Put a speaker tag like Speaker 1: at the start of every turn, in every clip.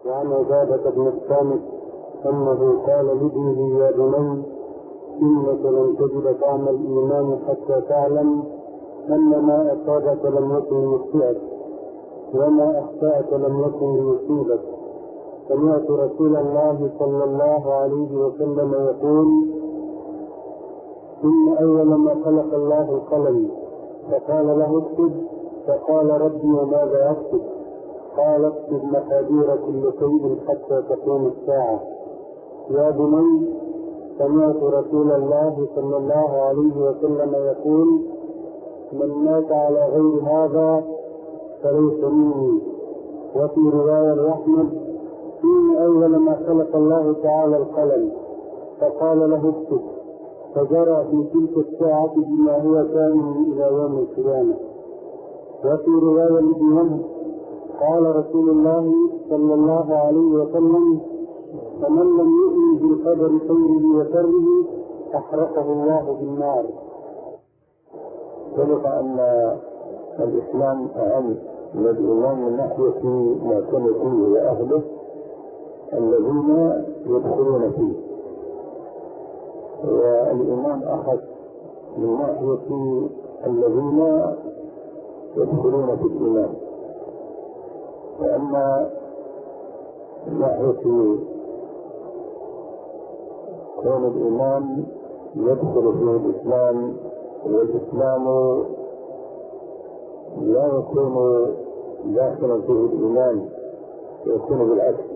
Speaker 1: وعن عبادة بن الصامت أنه قال لابنه: يا بني، إنك لن تجد طعم الإيمان حتى تعلم أن ما أصابك لم يكن يخطئك وما أخطأك لم يكن ليصيبك. سمعت رسول الله صلى الله عليه وسلم يقول: إن أول ما خلق الله القلم، فقال له اكتب، فقال: ربي وماذا أكتب؟ قال: اكتب مقادير كل شيء حتى تقوم الساعة. يا بني، سمعت رسول الله صلى الله عليه وسلم يقول: من مات على غير هذا فليس مني. وفي رواية لأحمد: إن أول ما خلق الله تعالى القلم، فقال له اكتب، فجرى في تلك الساعة بما هو كائن إلى يوم القيامة. وفي رواية لابن وهب قال رسول الله صلى الله عليه وسلم: فمن لم يؤمن بالقدر خيره وشره أحرقه الله بالنار.
Speaker 2: ثبت أن الإسلام أهم من الإيمان من ناحية معتنقيه وأهله الذين يدخلون فيه، والإيمان أخذ من ناحية الذين يدخلون في الإيمان. وأما من ناحية كون الإيمان يدخل فيه الإسلام، والإسلام لا يكون داخلا فيه الإيمان، يكون بالعكس.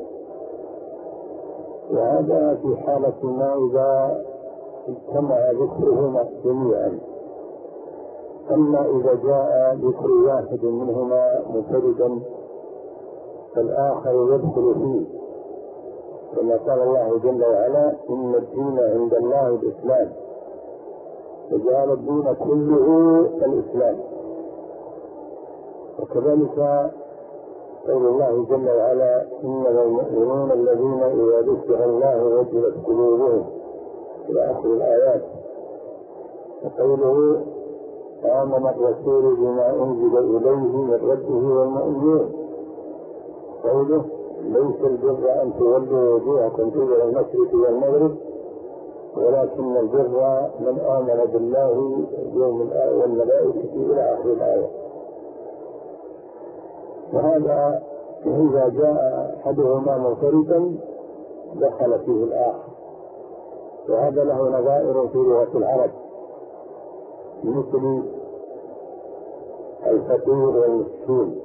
Speaker 2: وهذا في حالة ما إذا اجتمع ذكرهما جميعا. أما إذا جاء ذكر واحد منهما منفردا فالآخر يدخل فيه، كما قال الله جل وعلا: إن الدين عند الله الإسلام، وجعل الدين كله الإسلام. وكذلك قول الله جل وعلا: إنما المؤمنون الذين إذا ذكر الله وجلت قلوبهم، إلى آخر الآيات. وقوله: آمن الرسول بما أنزل إليه من ربه والمؤمنون. قوله: ليس البر أن تولوا وجوهكم قبل المشرق والمغرب ولكن البر من آمن بالله والملائكة، إلى آخر الآية. وهذا إذا جاء أحدهما منفردا دخل فيه الآخر. وهذا له نظائر في لغة العرب، مثل الفقير والمسكين،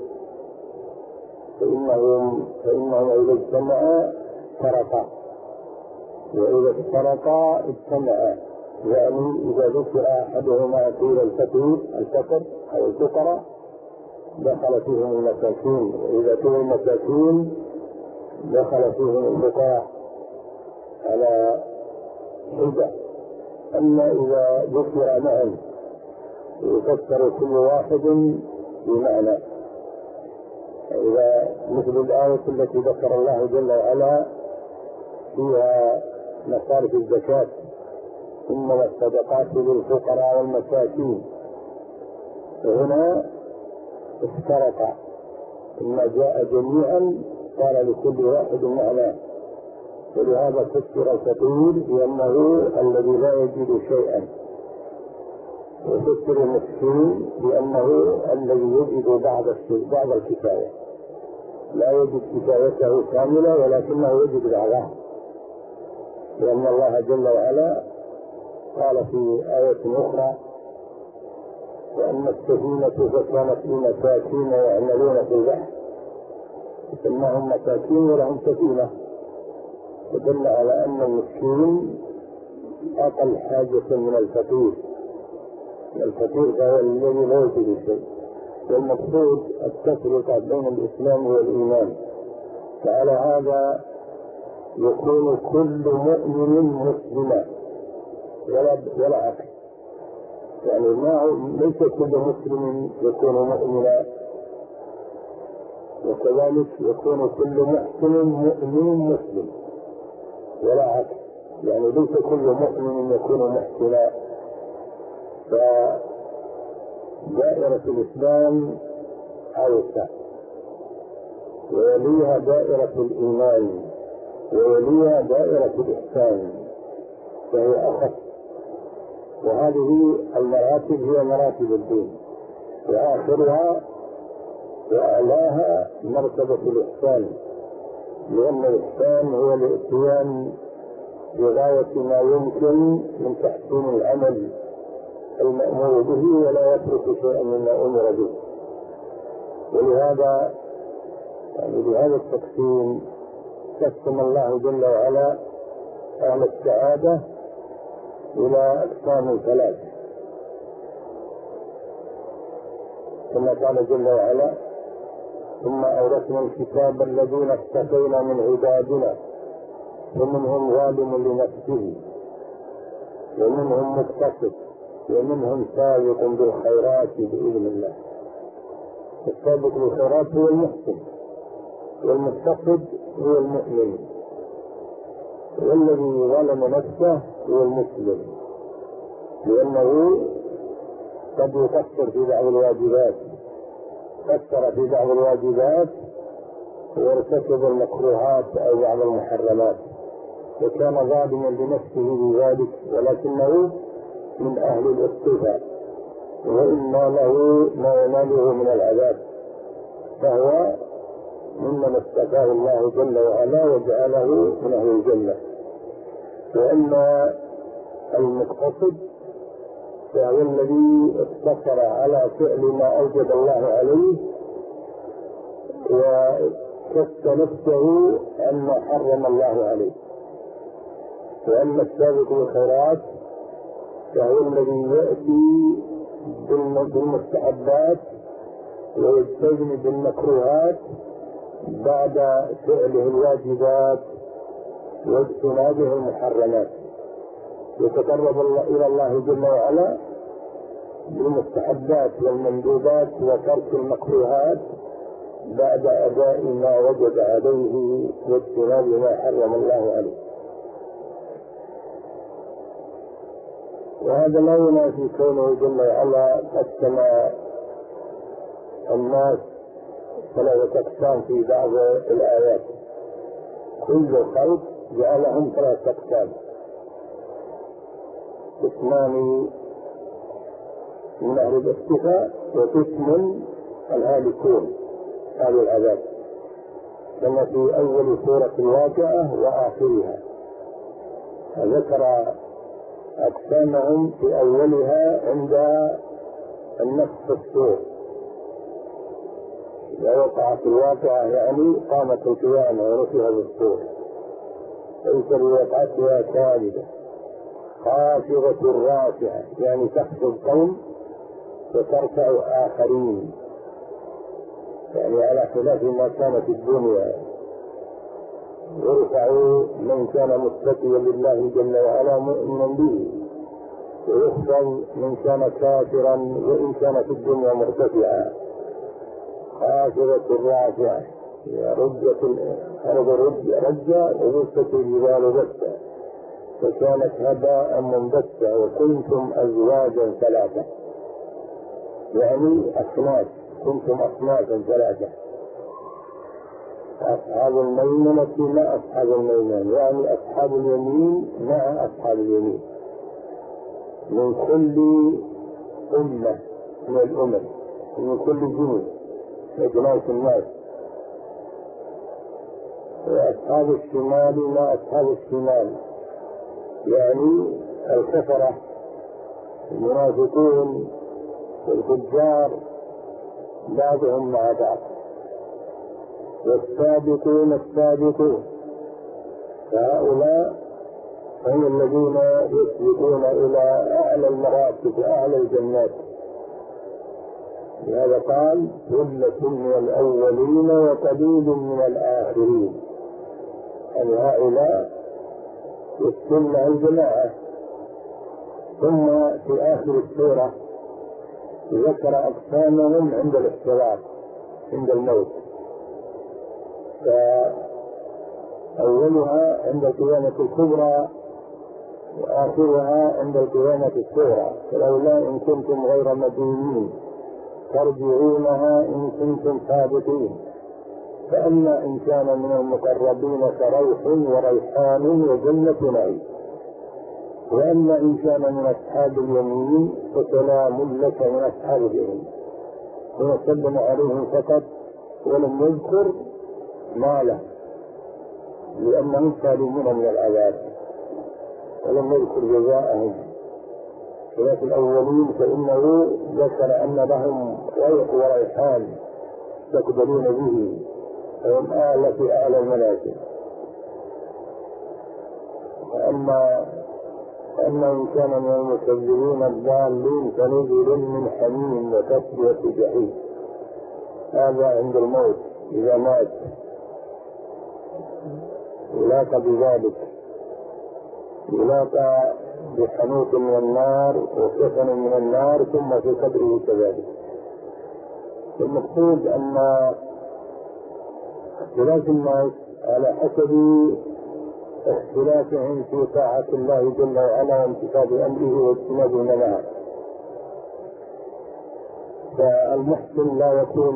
Speaker 2: فإنهم إذا اجتمعا فرقا، وإذا افترقا اجتمعا. يعني إذا ذكر أحدهما قيل الفقر أو الفقراء دخل فيهم المساكين، وإذا قيل المساكين دخل فيهم الفقراء على حدة. أما إذا ذكر معا يفسر كل واحد بمعنى. إذا مثل الآية التي ذكر الله جل وعلا فيها مصارف الزكاة: إنما الصدقات للفقراء والمساكين. وهنا افترق، إما جاء جميعا قال لكل واحد معناه. ولهذا فسر الفقير بأنه الذي لا يجد شيئا، وفسر المسكين بأنه الذي يجد بعض الكفاية، لا يجد كفايته كاملة ولكنه يجد بعضها. لأن الله جل وعلا قال في آية أخرى: وأن السفينة فكانت لمساكين يعملون في البحر، سماهم مساكين ولهم سفينة، فدل على أن المسكين أقل حاجة من الفقير. الفقير هو الذي لا يجد شيء. والمقصود التفرقة بين الإسلام والإيمان. فعلى هذا يكون كل مؤمن مسلما ولا عكس. يعني ليس كل مسلم يكون مؤمنا، وكذلك يكون كل محسن مؤمن مسلم ولا عكس. يعني ليس كل مؤمن يكون محسنا. فدائرة الإسلام أوسع، ويليها دائرة الإيمان، ويليها دائرة الإحسان، فهي أخف. وهذه المراتب هي مراتب الدين، وآخرها وأعلاها مرتبة الإحسان، لأن الإحسان هو الإتيان بغاية ما يمكن من تحسين العمل المأمور به ولا يترك شيئا مما أمر به. ولهذا بهذا التقسيم قسم الله جل وعلا أهل السعادة إلى أقسام ثلاث، كما قال جل وعلا: ثم أورثنا الكتاب الذين اصطفينا من عبادنا ومنهم ظالم لنفسه ومنهم مقتصد ومنهم سابق بالخيرات بإذن الله. السابق بالخيرات هو المحسن، والمقتصد هو المؤمن، والذي ظلم نفسه هو المسلم، لأنه قد يقصر في بعض الواجبات، قصر في بعض الواجبات وارتكب المكروهات أو بعض المحرمات، وكان ظالما لنفسه بذلك، ولكنه من أهل الاصطفاء، وإما له ما يناله من العذاب، فهو ممن اصطفاه الله جل وعلا وجعله من أهل الجنة. وأما المقتصد فهو الذي اقتصر على فعل ما أوجب الله عليه وكف نفسه عما حرم الله عليه. وأما السابق بالخيرات فهو الذي يأتي بالمستحبات ويجتنب بالمكروهات بعد فعله الواجبات واجتنابه المحرمات، يتقرب إلى الله جل وعلا بالمستحبات والمندوبات وترك المكروهات بعد أداء ما وجب عليه واجتناب ما حرم الله عليه. وهذا لا ينافي كونه جل وعلا قسم الناس ثلاثة أقسام في بعض الآيات، كل خلق جعلهم ثلاثة أقسام: قسمان من أهل الاصطفاء وقسم الهالكون أهل العذاب، كما في أول سورة الواقعة وآخرها. ذكر أقسامهم في أولها عند النفخ في الصور، إذا وقعت الواقعة يعني قامت القيامة ونفخ بالصور، ليس بوقعتها كاذبة خافضة رافعة، يعني تخفض قوم وترفع آخرين، يعني على خلاف ما كان في الدنيا. يرفعوا من كان متقيا لله جل وعلا مؤمنا به، ويخفض من كان كافرا وإن كان في الدنيا مرتفعا. خافضة رافعة، رجت الأرض رجا وبست الجبال بسا فكانت هباء منبثا وكنتم أزواجا ثلاثة، يعني أصناف، كنتم أصنافا ثلاثة: أصحاب الميمنة مع أصحاب الميمنة، يعني أصحاب اليمين مع أصحاب اليمين، من كل أمة من الأمم، من كل جنس أجناس الناس. وأصحاب الشمال مع أصحاب الشمال، يعني الكفرة المنافقون والفجار بعضهم مع بعض. والسابقون السابقون، فهؤلاء هم الذين يسبقون إلى أعلى المراتب وأعلى الجنات. لهذا قال: ثلة من الأولين وقليل من الآخرين، يعني هؤلاء يسكن الجماعة. ثم في آخر السورة ذكر أقسامهم عند الاحتضار، عند الموت، فأولها عند القيامة الكبرى وآخرها عند القيامة الصغرى. فلولا إن كنتم غير مدينين ترجعونها إن كنتم صادقين. فأما إن كان من المقربين فروح وريحان وجنة نعيم، وأما إن كان من أصحاب اليمين فسلام لك من أصحاب اليمين. وسلم عليهم فقط ولم يذكر ما له، لأنهم سالمون من العذاب، ولم يذكر جزاءهم. خلاف الأولين فإنه ذكر أن لهم ريح وريحان يقبلون به، فهم أعلى في أعلى المنازل. وأما إن كان من المكذبين الضالين فنزل من حميم وتصلية جحيم. هذا عند الموت إذا مات يلاقى بذلك، يلاقى بحنوط من النار وسفن من النار ثم في قبره كذلك. المقصود أن اختلاف الناس على حسب اختلافهم في طاعة الله جل وعلا وامتثال أمره واجتناب منعه. فالمحسن لا يكون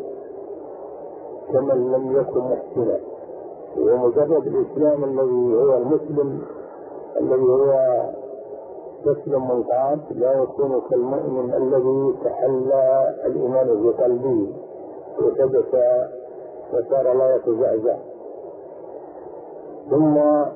Speaker 2: كمن لم يكن محسنا، ومجرد الإسلام الذي هو المسلم الذي هو تسلم منقعد لا يكون كالمؤمن الذي تحلى الإيمان في قلبه وثبت وصار لا يتزعزع. ثم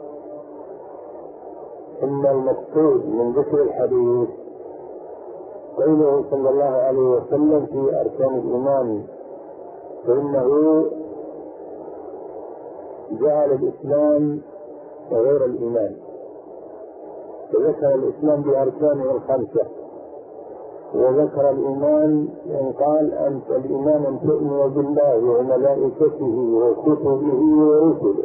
Speaker 2: إن المقصود من ذكر الحديث قوله صلى الله عليه وسلم في أركان الإيمان، فإنه جعل الإسلام غير الإيمان، فذكر الإسلام بأركانه الخمسة، وذكر الإيمان إن قال أنت الإيمان أن تؤمن بالله وملائكته وكتبه ورسله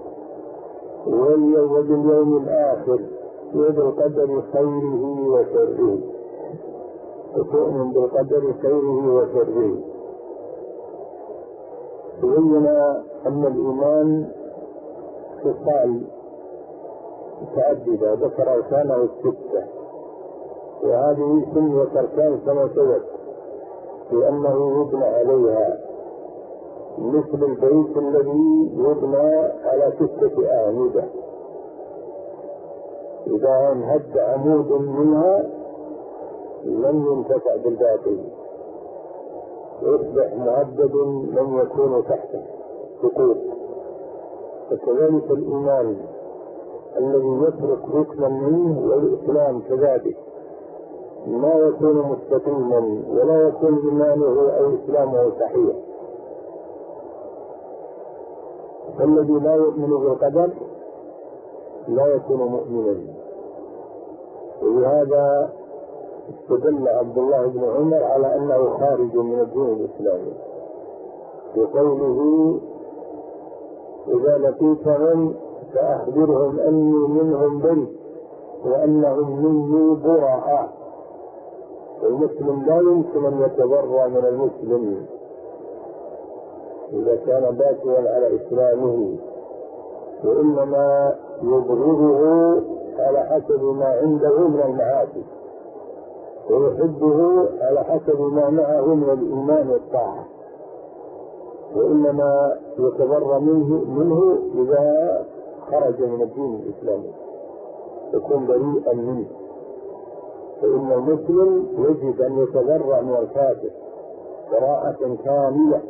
Speaker 2: وباليوم الآخر وبالقدر خيره وشره، وتؤمن بالقدر خيره وشره. بين أن الإيمان خصال متعددة، ذكر أركانه الستة، وهذه سميت أركان كما سبق لأنه يبنى عليها، مثل البيت الذي يبنى على 6 أعمدة، إذا انهد عمود منها لم ينتفع بالباقي يصبح مهدد لم يكون تحته سقوط. فكذلك الإيمان الذي يترك ركنا منه والإسلام كذلك ما يكون مستقيما ولا يكون إيمانه أو إسلامه صحيح. فالذي لا يؤمن بالقدر لا يكون مؤمنا. ولهذا استدل عبد الله بن عمر على أنه خارج من الدين الإسلامي بقوله إذا لقيتهم فأخبرهم أني منهم بريء وأنهم مني براء. المسلم لا يمكن أن يتبرأ من المسلم إذا كان باقيا على إسلامه، وإنما يبغضه على حسب ما عنده من المعاصي، ويحبه على حسب ما معه من الإيمان والطاعة، وإنما يتبرأ منه إذا خرج من الدين الإسلامي يكون بريئا منه. فإن المسلم يجب أن يتبرأ من الكافر براءة كاملة،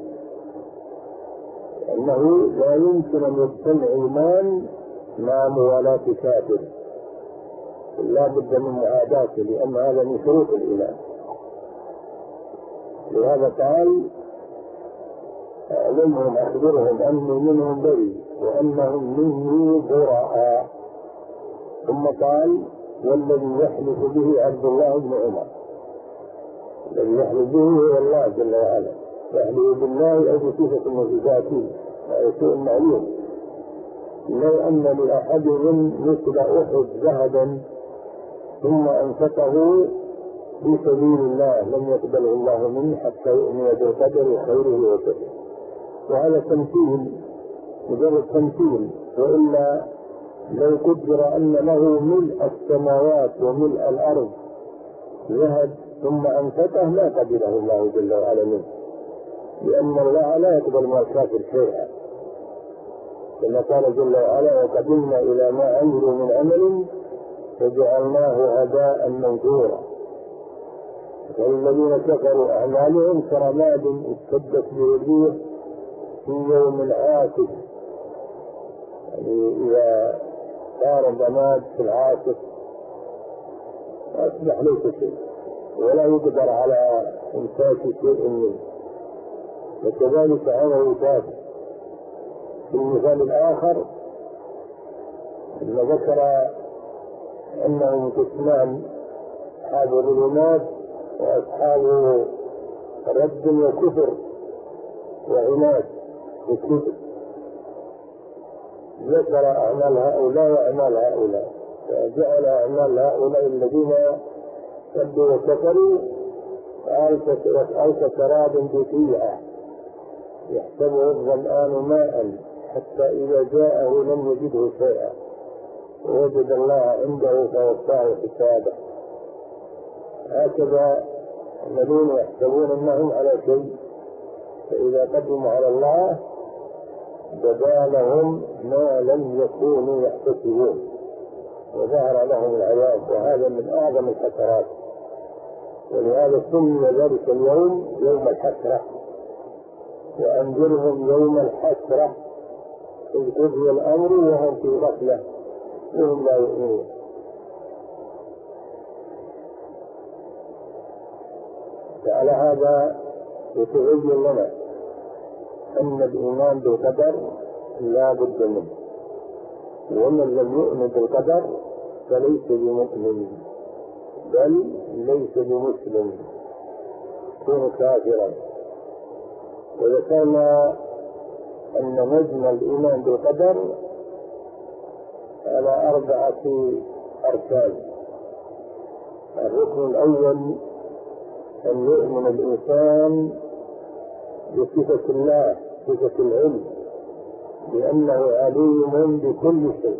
Speaker 2: لأنه لا يمكن أن يجتمع إيمان مع موالاة كافر، لا بد من معاداته، لأن هذا من شروط الإيمان. لهذا قال أعلمهم أخبرهم أني منهم بريء وأنهم مني براء. ثم قال والذي يحلف به عبد الله بن عمر، الذي يحلف به هو الله جل وعلا، يحلف بالله أو بصفة من صفاته شيء معلوم. لو أن لأحدهم مثل أحد ذهبا ثم أنفقه في سبيل الله لم يقبله الله منه حتى يؤمن بالقدر خيره وشره. وهذا تمثيل، مجرد تمثيل، وإلا لو قدر أن له ملء السماوات وملء الأرض ذهب ثم أنفقه لا قبله الله جل وعلا منه، لأن الله لا يقبل من الكافر شيئا، كما قال جل وعلا: وقدمنا إلى ما عملوا من عمل فجعلناه هباء منثورا. والذين كفروا أعمالهم كرماد اشتدت به الريح في يوم عاصف، يعني إذا صار الرماد في العاصف أصبح ليس شيء ولا يقدر على إمساك شيء منه، وكذلك عمل كافر. في المثال الآخر لما ذكر أنهم قسمان: أصحاب الظلمات وأصحاب رد وكفر وعناد وكذب، ذكر أعمال هؤلاء وأعمال هؤلاء، فجعل أعمال هؤلاء الذين كذبوا وكفروا كسراب بقيعة يحسبه الظمآن ماء حتى إذا جاءه لم يجده شيئا ووجد الله عنده فوفاه حسابه. هكذا الذين يحسبون أنهم على شيء فإذا قدموا على الله بدا لهم ما لم يكونوا يحتسبون وظهر لهم العذاب، وهذا من أعظم الحسرات. ولهذا سمي ذلك اليوم يوم الحسرة، وأنذرهم يوم الحسرة إذ قضي الأمر وهم في غفلة وهم لا يؤمنون. فعلى هذا يتبين لنا أن الإيمان بالقدر لا بد منه، ومن لم يؤمن بالقدر فليس بمؤمن بل ليس بمسلم، يكون كافرا. وذكرنا أن مجمل الإيمان بالقدر على 4 أركان. الركن الأول أن يؤمن الإنسان بصفة الله، صفة العلم، لأنه عليم بكل شيء،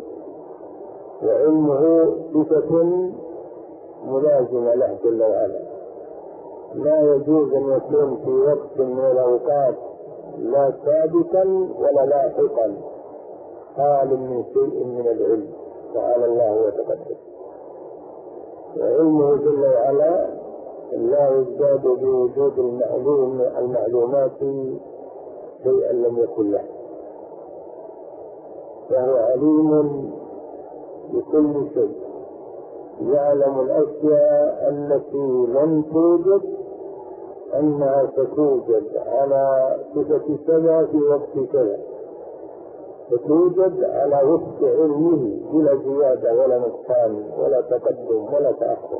Speaker 2: وعلمه صفة ملازمة له جل وعلا. لا يجوز أن يكون في وقت من الأوقات لا ثابتا ولا لاحقا خال من شيء من العلم، تعالى الله وتقدس. وعلمه جل وعلا لا يزداد بوجود المعلومات شيئا لم يكن له، فهو عليم بكل شيء، يعلم الأشياء التي لم توجد أنها ستوجد على صفة كذا في وقت كذا، فتوجد على وفق علمه بلا زيادة ولا نقصان ولا تقدم ولا تأخر،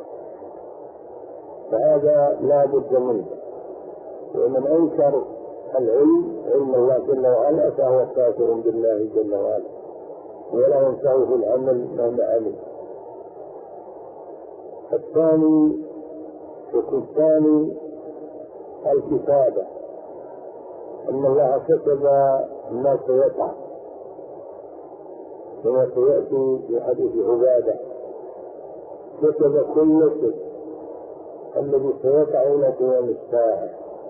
Speaker 2: فهذا لا بد منه. ومن أنكر العلم، علم الله جل وعلا، فهو كافر بالله جل وعلا ولا ينفعه العمل مهما عمل. الثاني الكتابة، أن الله كتب ما سيقع كما سيأتي في حديث عبادة، كتب كل شيء الذي سيقع إلى قيام الساعة،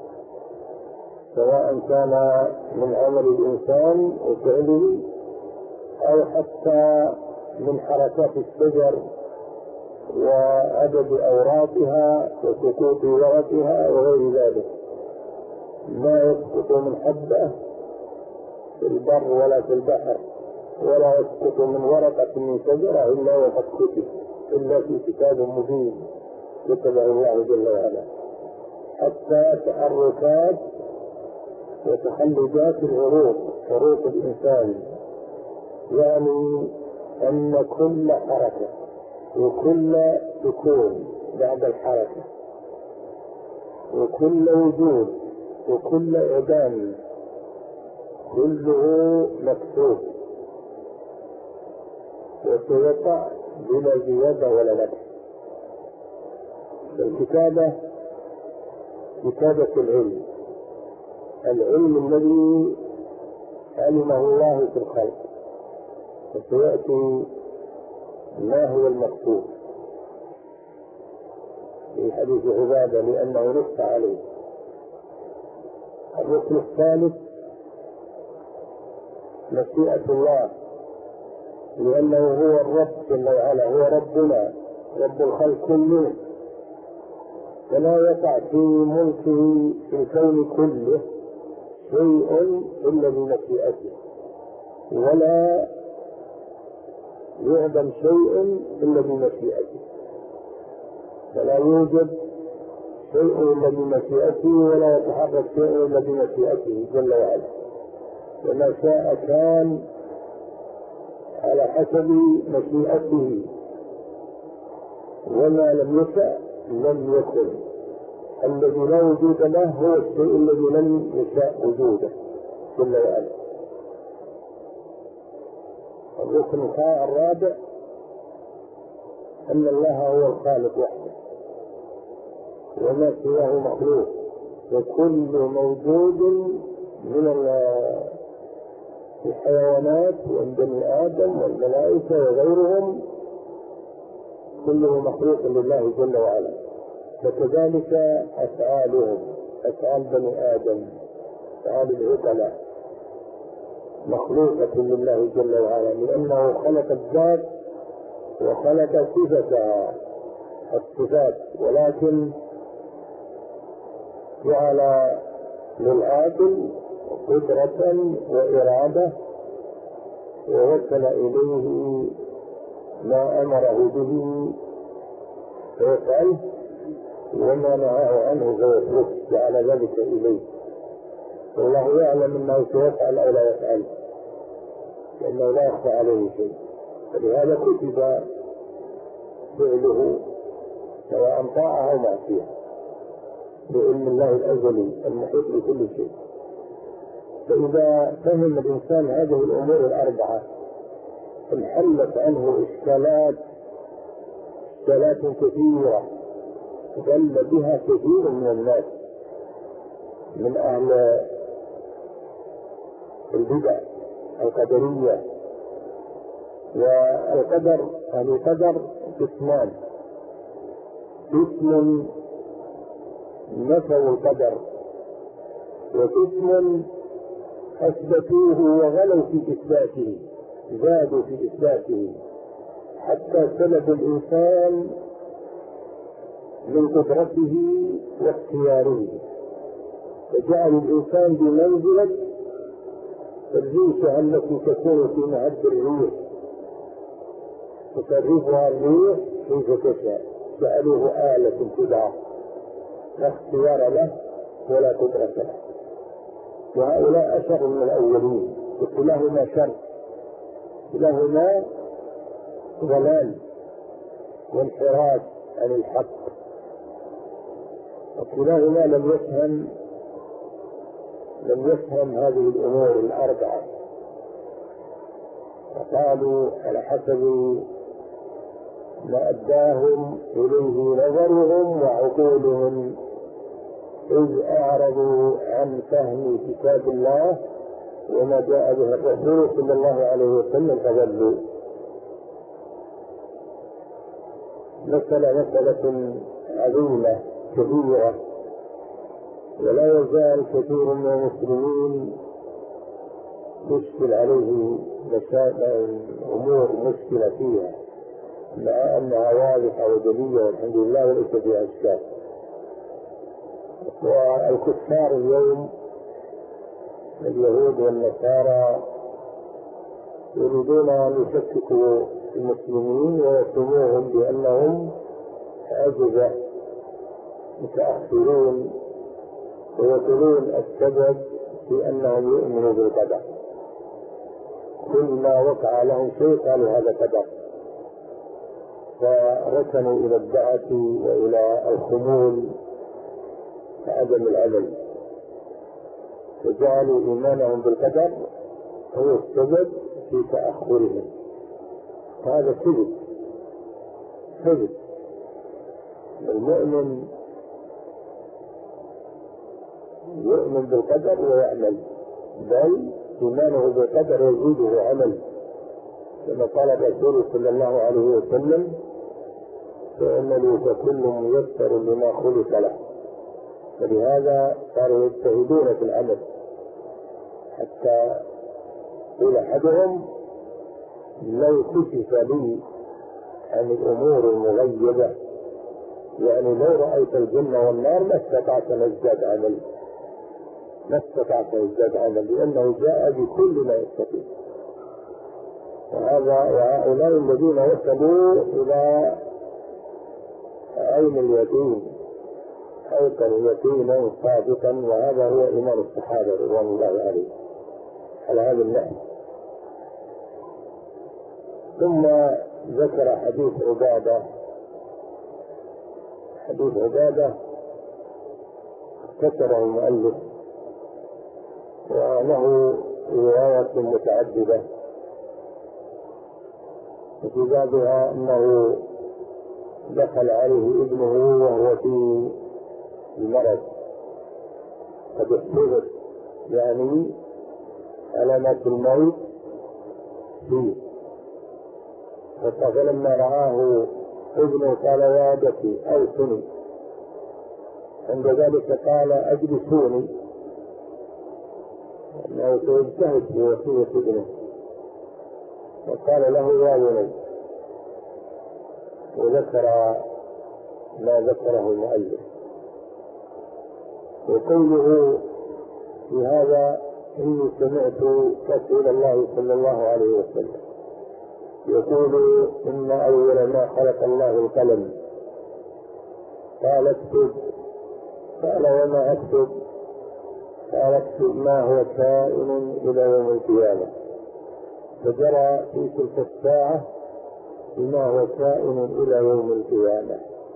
Speaker 2: سواء كان من عمل الإنسان وفعله أو حتى من حركات الشجر وعدد أوراقها وسقوط ورقها وغير ذلك. ما يسقط من حبة في البر ولا في البحر، ولا يسقط من ورقة من شجرة إلا وقد كتب، إلا في كتاب مبين كتبه الله جل وعلا. حتى تحركات وتخلجات العروق، عروق الإنسان، يعني أن كل حركة وكل سكون بعد الحركة وكل وجود وكل إعدام كله مكتوب وسيقع بلا زيادة ولا نقص. الكتابة كتابة العلم، العلم الذي علمه الله في الخلق، وسيأتي ما هو المكتوب في حديث عبادة لأنه نص عليه. الركن الثالث مشيئة الله، لأنه هو الرب جل وعلا، هو ربنا رب الخلق كله، فلا يقع في ملكه في الكون كله شيء إلا بمشيئته، ولا يعدم شيء إلا بمشيئته، فلا يوجد شيء إلا بمشيئته، ولا يتحرك شيء إلا بمشيئته جل وعلا. وما شاء كان على حسب مشيئته، وما لم يشأ لم يكن. الذي لا وجود له هو الشيء الذي لم يشاء وجوده جل وعلا. الركن الرابع أن الله هو الخالق وحده، وما سواه مخلوق، وكل موجود من الحيوانات والبني آدم والملائكة وغيرهم كله مخلوق لله جل وعلا. فكذلك أفعالهم، أفعال بني آدم، أفعال العقلاء مخلوقة لله جل وعلا، لأنه خلق الذات وخلق صفتها الصفات، ولكن جعل للعاقل قدرة وإرادة، ووصل إليه ما أمره به فيفعله، وما نهاه عنه فيتركه، جعل ذلك إليه. والله يعلم أنه سيفعل أو لا يفعل، لأنه لا يخفى عليه شيء، فلهذا كتب فعله سواء طاعة أو معصية بعلم الله الأزلي المحيط بكل شيء. فإذا فهم الإنسان هذه الأمور الأربعة انحلت عنه إشكالات كثيرة ضل بها كثير من الناس من أهل البدع القدرية. والقدر أهل القدر قسمان: قسم نفوا القدر، وقسم أثبتوه وغلوا في إثباته، زادوا في إثباته حتى سلب الإنسان من قدرته واختياره، فجعل الإنسان بمنزلة الريشة التي تكون في معد الريح، تصرفها الريح كيف تشاء، جعلوه آلة تدعى لا اختيار له ولا قدرة له. وهؤلاء أشر من الأولين، وكلاهما شر، كلاهما ضلال وانحراف عن الحق، وكلاهما لم يفهم هذه الأمور الأربعة. فقالوا على حسب ما أداهم إليه نظرهم وعقولهم إذ أعرضوا عن فهم كتاب الله وما جاء به الرسول صلى الله عليه وسلم فضلوا. مسألة عظيمة كبيرة، ولا يزال كثير من المسلمين تشكل عليه أمور مشكلة فيها، مع أنها واضحة وجلية والحمد لله وليس فيها إشكال. والكفار اليوم اليهود والنصارى يريدون أن يشككوا المسلمين ويتهموهم بأنهم عجزة متأخرون، ويقولون السبب في أنهم يؤمنوا بالقدر، كل ما وقع لهم شيء قالوا هذا قدر، فركنوا إلى الدعة وإلى الخمول وعدم العمل، فجعلوا إيمانهم بالقدر هو السبب في تأخرهم. هذا كذب. المؤمن يؤمن بالقدر ويعمل، بل إيمانه بالقدر يزيده عمل، كما قال الرسول صلى الله عليه وسلم: فإنه فكل ميسر لما خلق له. ولهذا صاروا يجتهدون في العمل، حتى يقول أحدهم لو كشف لي عن الأمور المغيبة، يعني لو رأيت الجنة والنار ما استطعت أن أزداد عمل، لأنه جاء بكل ما يستطيع. وهؤلاء الذين وصلوا إلى عين اليقين، أيقن يقينا صادقا، وهذا هو إيمان الصحابة رضوان الله عليهم على هذا النحو. ثم ذكر حديث عبادة ذكره المؤلف، وله روايات متعددة، وفي بابها أنه دخل عليه ابنه وهو في المرض قد احتضر، يعني علامات الموت فيه، فلما رآه ابنه قال يا أبتي أوصني، عند ذلك قال أجلسوني، أنه سيجتهد في وصية ابنه، وقال له يا بني، وذكر ما ذكره المؤلف. وقوله في هذا إني سمعت رسول الله صلى الله عليه وسلم يقول إن أول ما خلق الله القلم، قال اكتب، قال وما اكتب، قال اكتب ما هو كائن إلى يوم القيامة، فجرى في تلك الساعة بما هو كائن إلى يوم القيامة.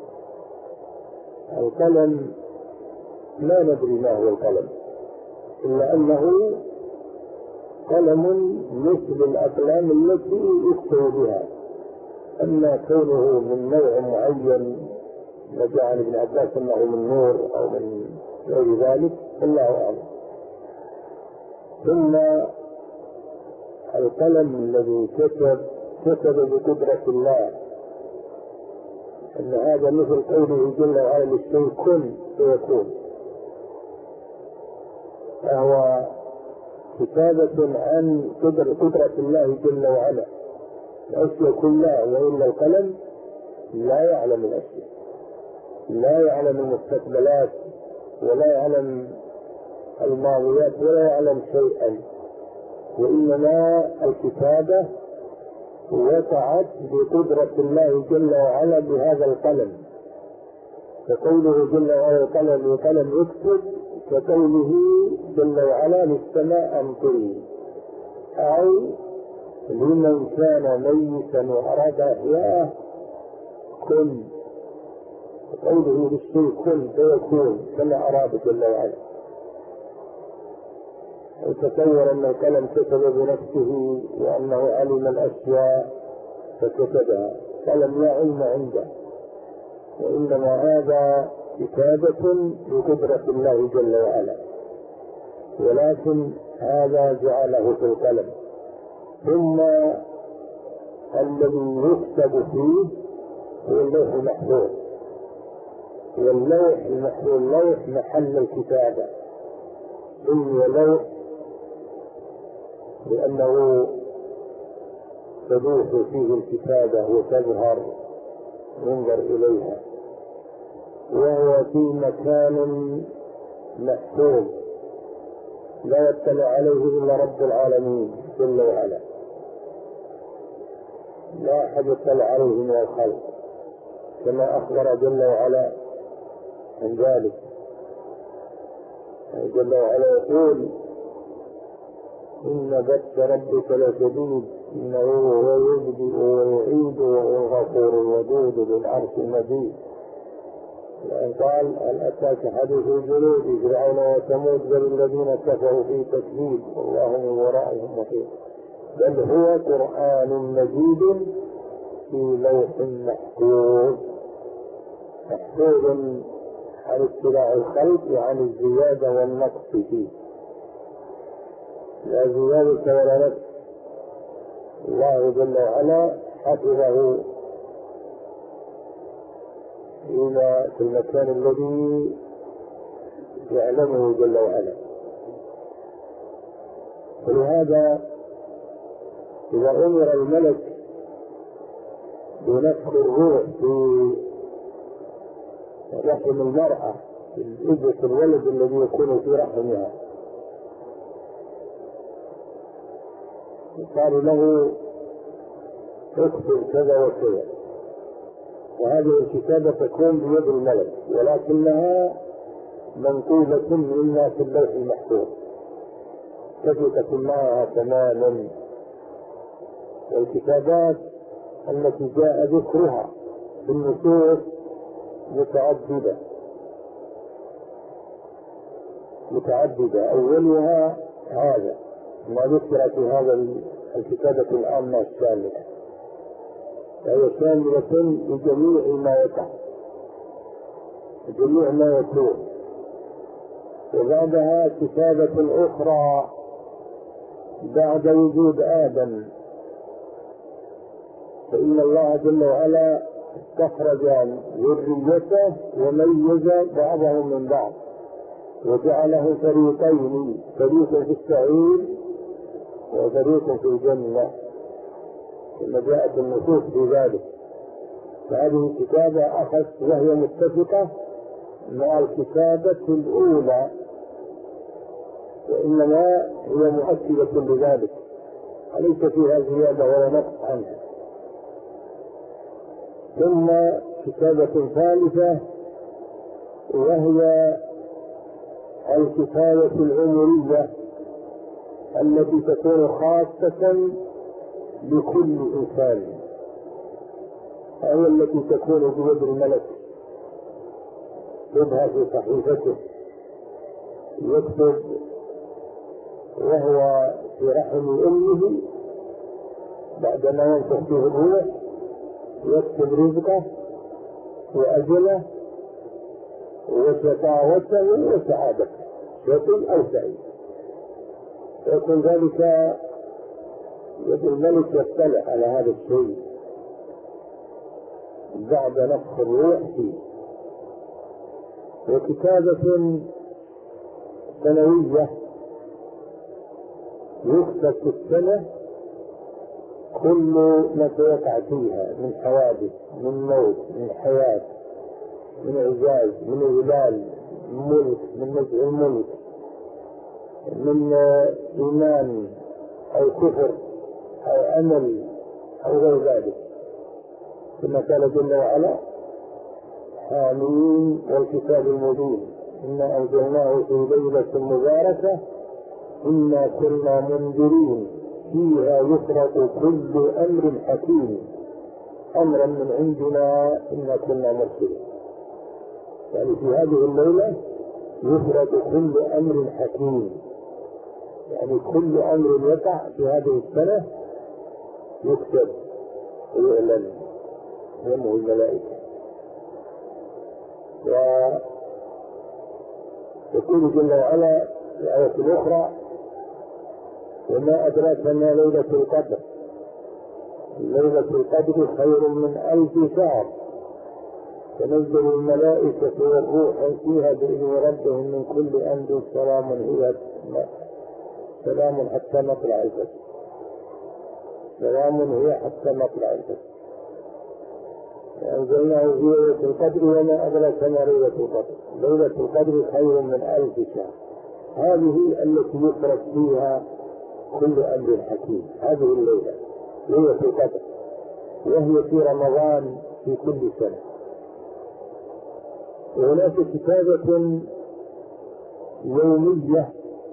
Speaker 2: القلم لا ندري ما هو القلم، إلا أنه قلم مثل الأقلام التي يكتب بها، أما كونه من نوع معين نجا عن ابن عباس أنه من نور أو من غير ذلك الله أعلم. ثم القلم الذي كتب بقدرة الله، أن هذا مثل قوله جل وعلا للشيء كن فيكون، فهو كتابة عن قدرة الله جل وعلا الأشياء كلها، وإلا القلم لا يعلم الأشياء، لا يعلم المستقبلات ولا يعلم الماضيات ولا يعلم شيئا، وإنما الكتابة وقعت بقدرة الله جل وعلا بهذا القلم، فقوله جل وعلا القلم اكتب، كقوله جل وعلا للسماء امطري، أو لمن كان ميتا وأراد إحياءه كن، قوله للشيء كن فيكون كما أراد جل وعلا. وتصور أن القلم كتب بنفسه وأنه علم الأشياء فكتبها، قلم لا علم عنده، وإنما هذا كتابة بقدرة الله جل وعلا، ولكن هذا جعله في القلم. ثم الذي يكتب فيه هو اللوح المحفوظ، واللوح المحفوظ لوح محل الكتابة، سمي لوح لأنه تدوح فيه الكتابة وتظهر ينظر إليها، وهو في مكان محفوظ لا يطلع عليه إلا رب العالمين جل وعلا، لا أحد يطلع عليه من الخلق، كما أخبر جل وعلا عن ذلك. جل وعلا يقول إن بطش ربك لشديد إنه هو يبدئ ويعيد وهو الغفور الودود ذو العرش المجيد. وإن قال هل أتاك حديث الجنود فرعون وثمود بل الذين كفروا في تكذيب والله من ورائهم محيط، بل هو قرآن مجيد في لوح محفوظ، محفوظ عن اطلاع الخلق وعن الزيادة والنقص فيه، لا زيادة ولا نقص. الله جل وعلا حفظه في المكان الذي يعلمه جل وعلا. ولهذا إذا أمر الملك بنفخ الروح في رحم المرأة في الولد الذي يكون في رحمها، قال له اكتب كذا وكذا، وهذه الكتابة تكون بيد الملك، ولكنها منقولة منا في اللوح المحفوظ كتبت معها تماما. والكتابات التي جاء ذكرها في النصوص متعددة أولها هذا ما ذكر في هذا الكتابة العامة الشاملة، فهي شاملة لجميع ما يقع، جميع ما يكون. وبعدها كتابة أخرى بعد وجود آدم، فإن الله جل وعلا استخرج ذريته وميز بعضهم من بعض وجعله فريقين، فريق في السعير وفريق في الجنة كما جاءت النصوص في ذلك. فهذه الكتابة أخذ وهي متفقة مع الكتابة الأولى، وإنما هي مؤكدة لذلك، وليس فيها زيادة ولا نقص عنها. ثم كتابة ثالثة وهي الكتابة العمرية التي تكون خاصة بكل إنسان، هي التي تكون بيد الملك، يكتبها في صحيفته، يكتب وهو في رحم أمه بعدما ينفخ فيه الروح، يكتب رزقه وأجله وشقاوته وسعادته، شقي أو سعيد. يكون ذلك يد الملك يطلع على هذا الشيء بعد نفخ الروح فيه. وكتابة سنوية يكتب في السنة كل ما سيقع فيها من حوادث، من موت، من حياة، من إعجاز، من إذلال، من ملك، من نزع الملك، من إيمان أو كفر أو أمل أو غير ذلك. ثم قال جل وعلا حامين والكتاب المبين إنا أنزلناه في ليلة مباركة إنا كنا منذرين فيها يفرق كل أمر حكيم أمرا من عندنا إنا كنا مرسلين. يعني في هذه الليلة يفرق كل أمر حكيم، يعني كل أمر يقع في هذه السنة يكتب ويعلن يمه الملائكة. ويقول جل وعلا في الآية الأخرى وما أدراك ما ليلة القدر، ليلة القدر خير من 1000 شهر تنزل الملائكة والروح فيها بإذن ربهم من كل أمر سلام حتى مطلع الفجر، سلام هي حتى مطلع الفجر. أنزلناه في ليلة القدر وما أدراك ما ليلة القدر، ليلة القدر خير من 1000 شهر. هذه التي يفرق فيها كل أمر حكيم، هذه الليلة ليلة القدر، وهي في رمضان في كل سنة. وهناك كتابة يومية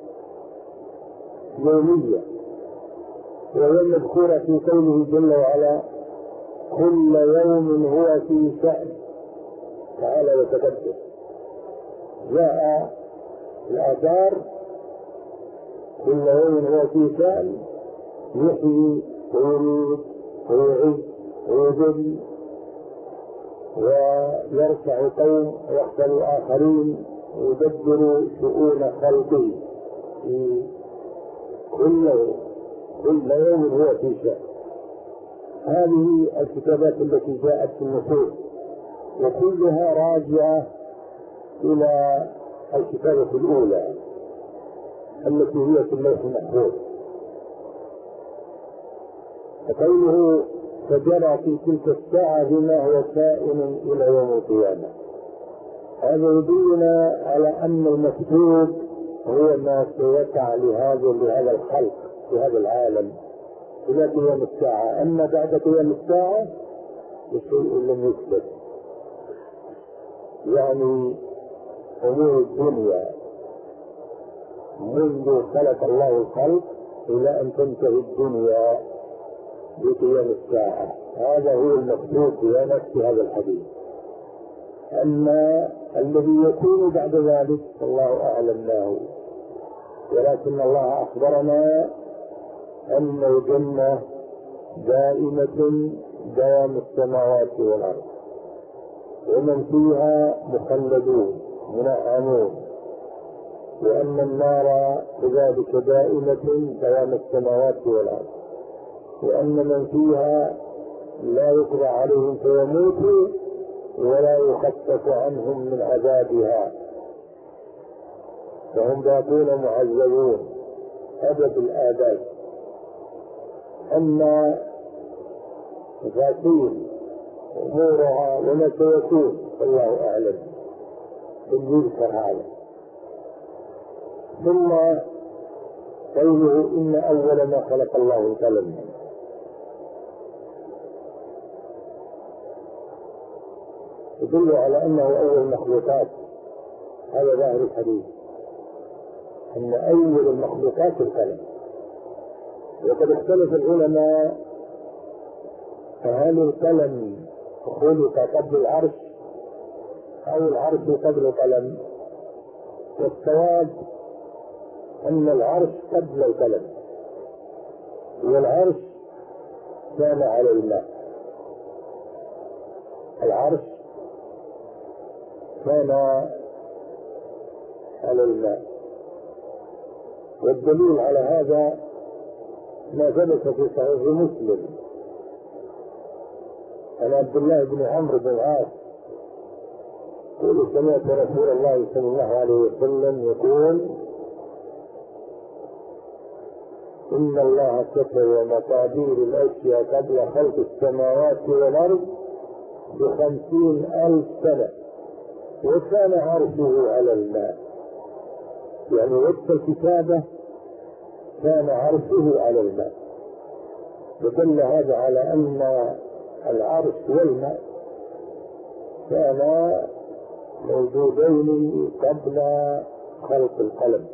Speaker 2: وهي مذكورة في قوله جل وعلا كل يوم هو في شأن تعالى وتقدس. جاء الآثار كل يوم هو في شأن يحيي ويميت ويعز ويذل ويرفع قوم ويقتل آخرين ويدبر شؤون خلقه في كل يوم هو في شأن. هذه الكتابات التي جاءت في النصوص وكلها راجعة إلى الكتابة الأولى التي هي في اللوح المحفوظ. فقوله فجرى في تلك الساعة بما هو كائن إلى يوم القيامة، هذا يدلنا على أن المكتوب هو ما سيقع لهذا الخلق في هذا العالم إلى قيام الساعة. أما بعد قيام الساعة بشيء لم يكتب، يعني أمور الدنيا منذ خلق الله الخلق إلى أن تنتهي الدنيا بقيام الساعة، هذا هو المكتوب في نفس هذا الحديث. أما الذي يكون بعد ذلك فالله أعلم له، ولكن الله أخبرنا أن الجنة دائمة دوام السماوات والأرض، ومن فيها مخلدون منعمون، وأن النار كذلك دائمة دوام السماوات والأرض، وأن من فيها لا يقضى عليهم فيموتوا ولا يخفف عنهم من عذابها، فهم باقون معذبون أبد الآباد. أما تفاصيل أمورها وما سيكون الله أعلم، ثم يذكر هذا. ثم قوله إن أول ما خلق الله القلم، يدل على أنه أول المخلوقات، هذا ظاهر الحديث، أن أول المخلوقات القلم. وقد اختلف العلماء فهل القلم خلق قبل العرش أو العرش قبل القلم؟ والصواب أن العرش قبل القلم، والعرش كان على الماء، العرش كان على الماء. والدليل على هذا ما ثبت في صحيح مسلم عن عبد الله بن عمرو بن العاص يقول سمعت رسول الله صلى الله عليه وسلم يقول إن الله كتب مقادير الأشياء قبل خلق السماوات والأرض ب50,000 سنة، وكان عرشه على الماء، يعني وقت الكتابة كان عرشه على الماء. فدل هذا على أن العرش والماء كانا موجودين قبل خلق القلم.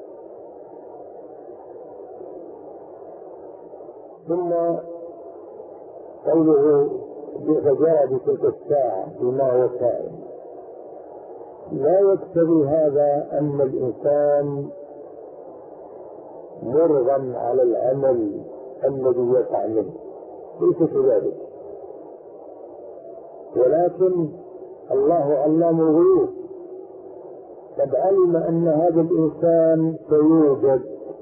Speaker 2: ثم قوله فجرى بتلك الساعة بما هو كائن، لا يقتضي هذا أن الإنسان مرغم على العمل الذي يقع منه، ليس كذلك، ولكن الله علام الغيوب قد علم أن هذا الإنسان سيوجد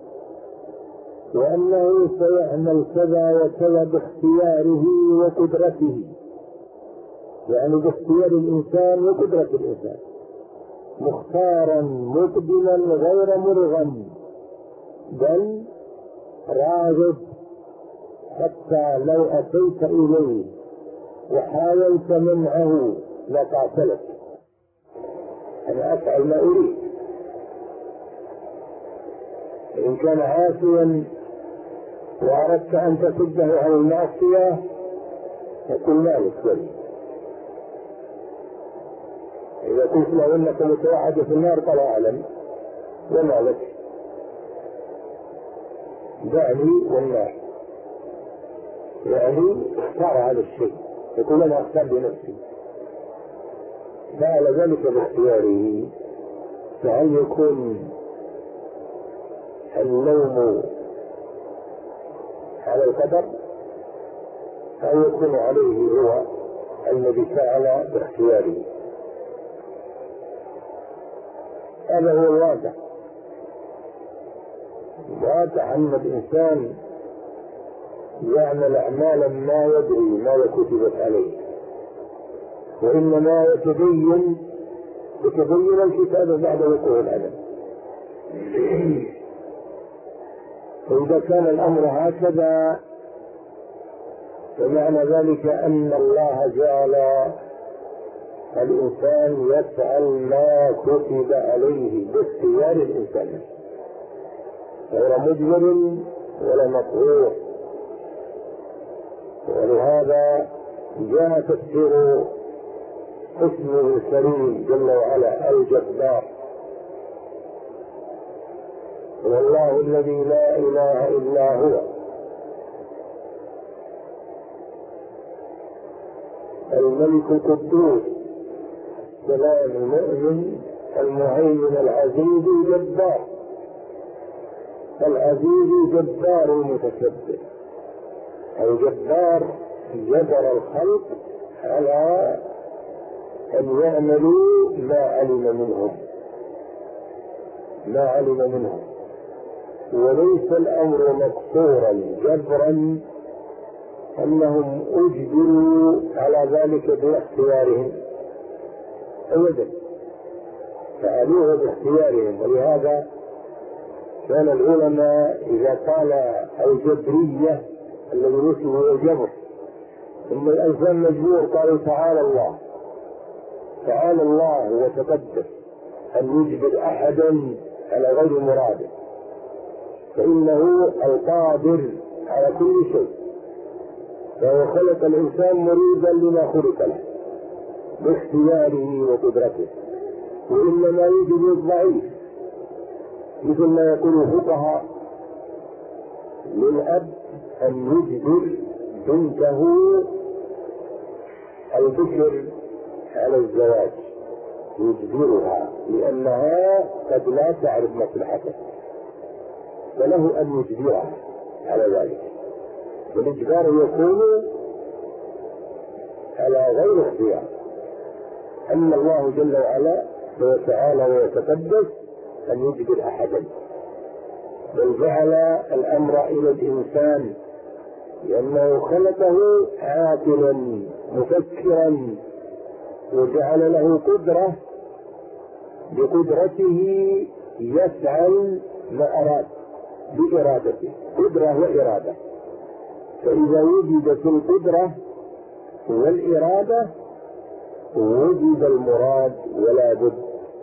Speaker 2: وأنه سيعمل كذا وكذا باختياره وقدرته، يعني باختيار الإنسان وقدرة الإنسان، مختارا مقبلا غير مرغم، بل راغب، حتى لو أتيت إليه وحاولت منعه لقاتلك. أنا أفعل ما أريد، إن كان عاصيا وأردت أن تصده عن المعصية يقول مالك ولي، إذا قلت له إنك متوعد في النار قال أعلم وما لك، دعني والنار، يعني اختار هذا الشيء، يقول أنا أختار بنفسي، فعل ذلك باختياره. فهل يكون اللوم على القدر أو يكون عليه هو الذي فعل باختياره؟ هذا هو الواقع. الواقع أن الإنسان يعمل أعمالا ما يدري ما كتبت عليه، وإنما يتبين لتبين الكتاب بعد وقوع العدم. فإذا كان الأمر هكذا فمعنى ذلك أن الله جعل الإنسان يفعل ما كتب عليه باختيار الإنسان، غير مجبر ولا مقهور. ولهذا جاء تفسير اسمه الكريم جل وعلا الجبار، والله الذي لا إله إلا هو الملك القدوس السلام المؤمن المهيمن العزيز الجبار. العزيز جبار المتكبر، الجبار جبر الخلق على أن يعملوا ما علم منهم، وليس الأمر مقصورا جبرا أنهم أجبروا على ذلك باختيارهم أبدا، فعلوه باختيارهم. ولهذا كان العلماء إذا قال الجبرية الذي يسمى الجبر ثم الإنسان مجبور، قالوا تعالى الله وتقدس أن يجبر أحدا على غير مراده، فإنه القادر على كل شيء، فهو خلق الإنسان مريدا لما خلق له باختياره وقدرته، وإنما يجب الضعيف، مثل ما يقول الفقهاء للأب أن يجبر بنته البكر على الزواج، يجبرها لأنها قد لا تعرف مصلحته، فله أن يجبرها على ذلك. والإجبار يكون على غير اختيار. أما الله جل وعلا وتعالى ويتقدس أن يجبر أحدا، بل جعل الأمر إلى الإنسان لأنه خلقه عاقلا مفكرا، وجعل له قدرة، بقدرته يفعل ما أراد بإرادته، قدرة وإرادة. فإذا وجدت القدرة والإرادة وجد المراد ولا بد.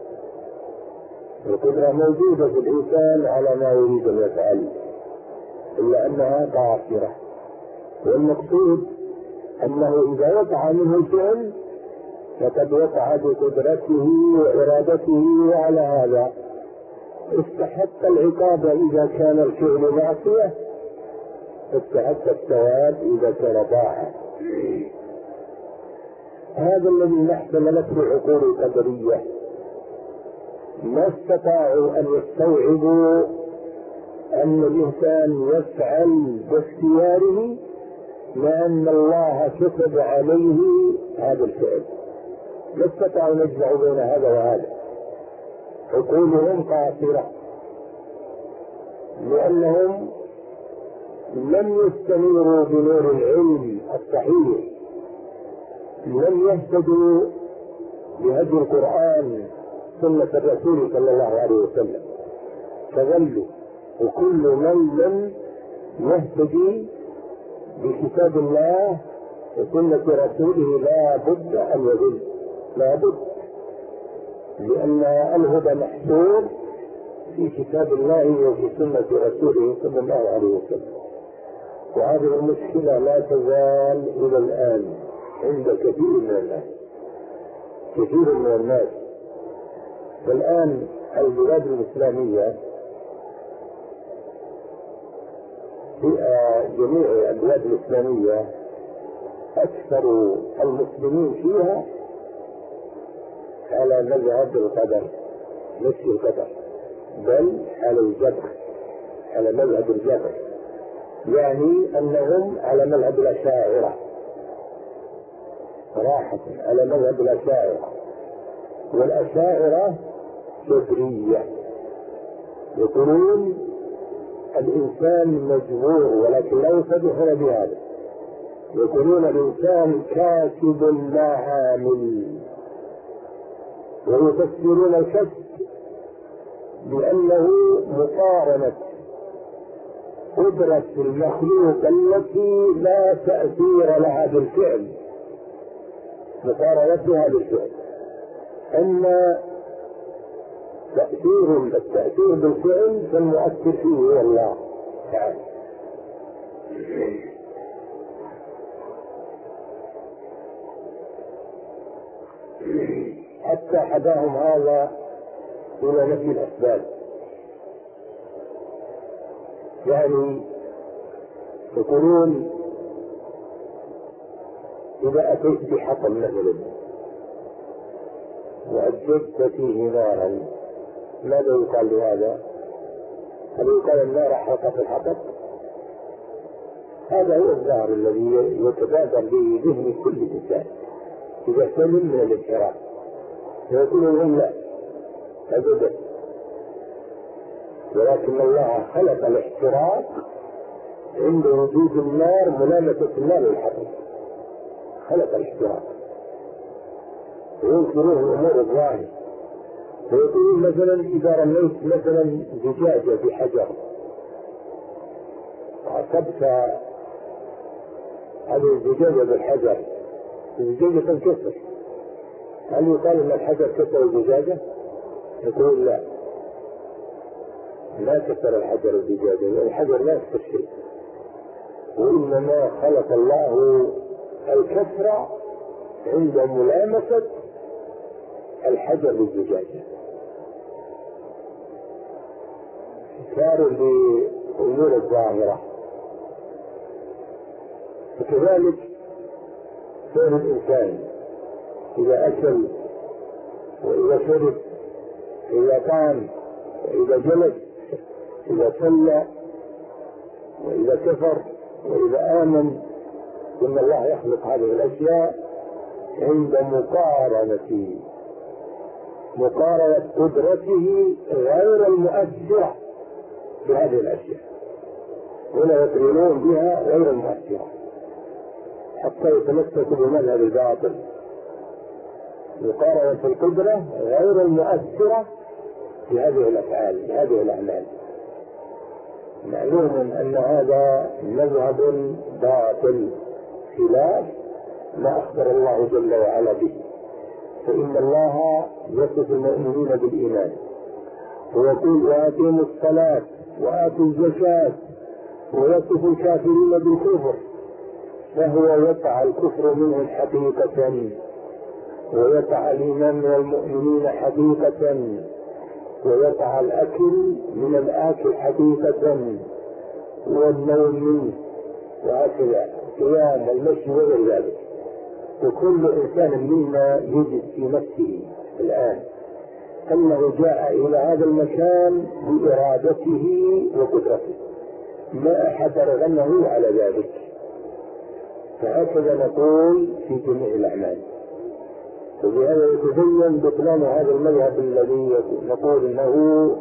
Speaker 2: القدرة موجودة في الإنسان على ما يريد أن يفعل، إلا أنها قاصرة. والمقصود أنه إذا وقع منه الفعل فقد وقع بقدرته وإرادته، وعلى هذا استحق العقاب إذا كان الفعل معصية، استحق الثواب إذا كان طاعة. هذا الذي نحتملته العقول القدرية، ما استطاعوا أن يستوعبوا أن الإنسان يفعل باختياره لأن الله كتب عليه هذا الفعل. ما استطاعوا يجمعوا بين هذا وهذا، عقولهم قاصرة، لأنهم لم يستنيروا بنور العلم الصحيح، لم يهتدوا بهدي القرآن سنة الرسول صلى الله عليه وسلم، فظلوا. وكل من لم يهتدي بكتاب الله وسنة رسوله لا بد أن يضل، لا بد، لأن الهدى محصور في كتاب الله وفي سنة رسوله صلى الله عليه وسلم. وهذه المشكلة لا تزال إلى الآن عند كثير من الناس. والآن البلاد الإسلامية في جميع البلاد الإسلامية أكثر المسلمين فيها على مذهب القدر، نفي القدر، بل على الجبر، على مذهب الجبر، يعني أنهم على مذهب الأشاعرة، صراحة على مذهب الأشاعرة. والأشاعرة جبرية، يقولون الإنسان مجبور، ولكن لا يصدقون بهذا. يقولون الإنسان كاسب لا عامل، ويفسرون الكسب بأنه مقارنة قدرة المخلوق التي لا تأثير لها بالفعل، مقارنتها بالفعل. أما التأثير بالفعل فالمؤثر فيه هو الله تعالى. حتى حداهم هذا إلى نفي الأسباب، يعني يقولون إذا أتيت بحطب مثلا وأجدت فيه نارا، ماذا يقال لهذا؟ هل يقال النار حرقت الحطب؟ هذا هو الظاهر الذي يتبادر به ذهن كل إنسان إذا سلم من الانحراف، فيقولون هم لا أبدا، ولكن الله خلق الاحتراق عند وجود النار، ملامسة النار للحطب، خلق الاحتراق. وينكرون الأمور الظاهرة، ويقولون مثلا إذا رميت مثلا زجاجة بحجر وعصبت هذه الزجاجة بالحجر، الزجاجة تنكسر، هل يقال أن الحجر كسر الزجاجة؟ يقول لا، لا كسر الحجر الزجاجة، لأن الحجر لا يكسر شيء، وإنما خلق الله الكسر عند ملامسة الحجر بالزجاجة. إنكار لأمور الظاهرة. وكذلك كان الإنسان إذا أكل وإذا شرب، إذا قام وإذا جلس، إذا صلى وإذا كفر وإذا آمن، إن الله يخلق هذه الأشياء عند مقارنة قدرته غير المؤثرة بهذه الأشياء، ولا يقرنون بها غير المؤثرة حتى يتمسكوا بمذهب الباطل. مقارنة القدرة غير المؤثرة بهذه الأفعال، بهذه الأعمال. معلوم أن هذا مذهب باطل خلاف ما أخبر الله جل وعلا به، فإن الله يصف المؤمنين بالإيمان ويقول وآتيهم الصلاة وآتوا الزكاة، ويصف الكافرين بالكفر، فهو يقع الكفر منهم حقيقة، ويقع الإيمان من المؤمنين حقيقة، ويقع الأكل من الآكل حقيقة، والنوم منه، وهكذا القيام والمشي وغير ذلك. وكل إنسان منا يجد في نفسه الآن أنه جاء إلى هذا المكان بإرادته وقدرته، ما أحد رغمه على ذلك. فهكذا نقول في جميع الأعمال. وبهذا يتبين بطلان هذا المذهب الذي نقول انه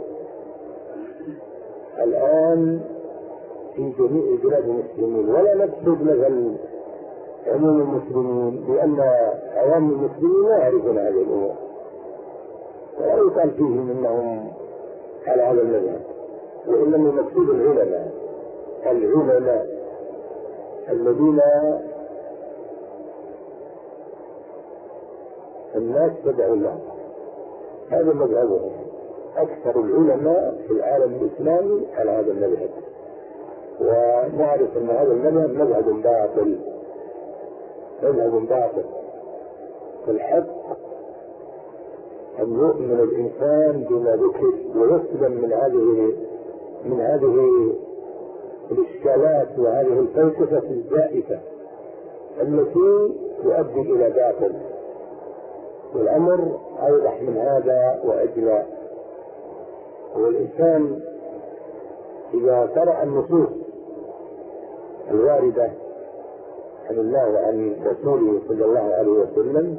Speaker 2: الآن في جميع بلاد المسلمين، ولا نقصد مثل عموم المسلمين، لأن عوام المسلمين لا يعرفون هذه الأمور، ولا يقال فيهم انهم على هذا المذهب، وإنما المقصود العلماء الذين الناس تدعو الله، هذا مذهبهم. أكثر العلماء في العالم الإسلامي على هذا المذهب، ونعرف أن هذا المذهب مذهب باطل. فالحق أن يؤمن الإنسان بما ذكر ويسلم من هذه الإشكالات وهذه الفلسفة الزائفة التي تؤدي إلى باطل. والأمر أوضح من هذا وأجلى. والإنسان إذا قرأ النصوص الواردة عن الله وعن رسوله صلى الله عليه وسلم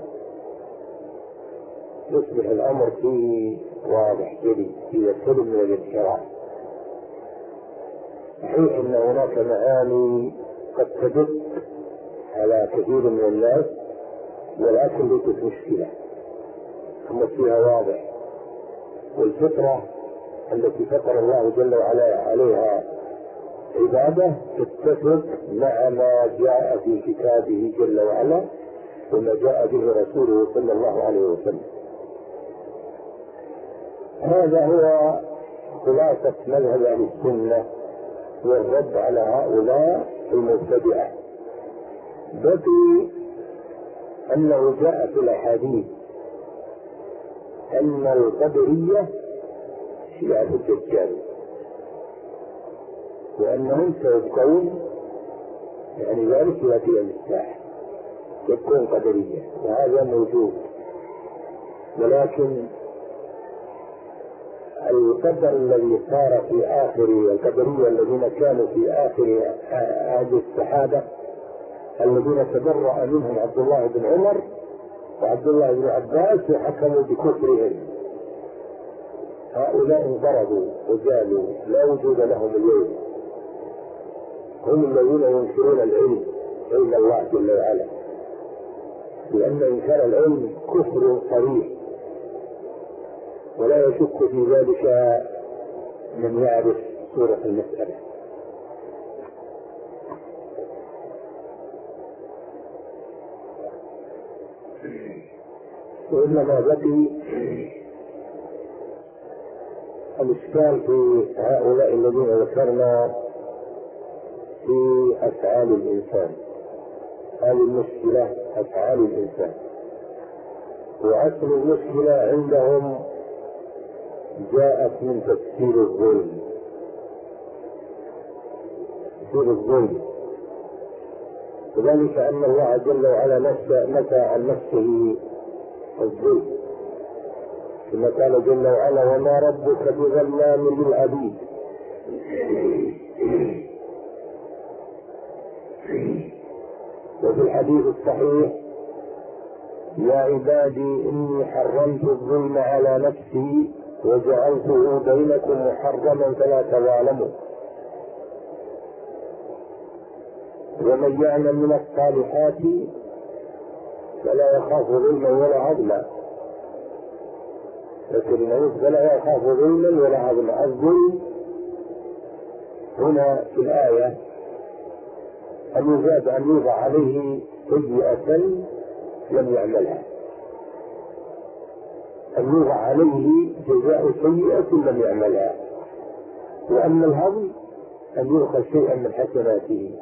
Speaker 2: يصبح الأمر فيه واضح جلي، إذا سلم من الانحراف. صحيح أن هناك معاني قد تدق على كثير من الناس، ولكن ليست مشكلة، فيها واضح، والفطرة التي فطر الله جل وعلا عليها عباده تتفق مع ما جاء في كتابه جل وعلا وما جاء به رسوله صلى الله عليه وسلم. هذا هو خلاصة مذهب أهل السنة والرد على هؤلاء المبتدعة. بقي أنه جاء في الأحاديث أن القدرية شيعة الدجال، وأنهم سيبقون، يعني ذلك يأتي الإصلاح تكون قدرية، وهذا موجود. ولكن القدر الذي صار في آخر القدرية الذين كانوا في آخر هذه الصحابة الذين تبرأ منهم عبد الله بن عمر وعبد الله بن عباس وحكموا بكفرهم، هؤلاء انضربوا وجالوا لا وجود لهم اليوم، هم الذين ينكرون العلم، علم الله جل وعلا، لأن إنكار العلم كفر صريح، ولا يشك في ذلك من يعرف صورة المسألة. وإنما بقي الإشكال في هؤلاء الذين ذكرنا في أفعال الإنسان. هذه المشكلة أفعال الإنسان، وأصل المشكلة عندهم جاءت من تفسير الظلم. تفسير الظلم، وذلك أن الله جل وعلا نفى عن نفسه الظلم، كما قال جل وعلا: وما ربك بظلام للعبيد. وفي الحديث الصحيح: يا عبادي إني حرمت الظلم على نفسي وجعلته بينكم محرما فلا تظالموا، ومن يعمل من الصالحات فلا يخاف ظلما ولا عدلا. لكن فلا يخاف ظلما ولا عدلا. الظلم هنا في الآية أن يزاد أن يوضع عليه سيئة لم يعملها، أن يوضع عليه جزاء سيئة لم يعملها. وأما الهضم أن يؤخذ شيئا من حسناته،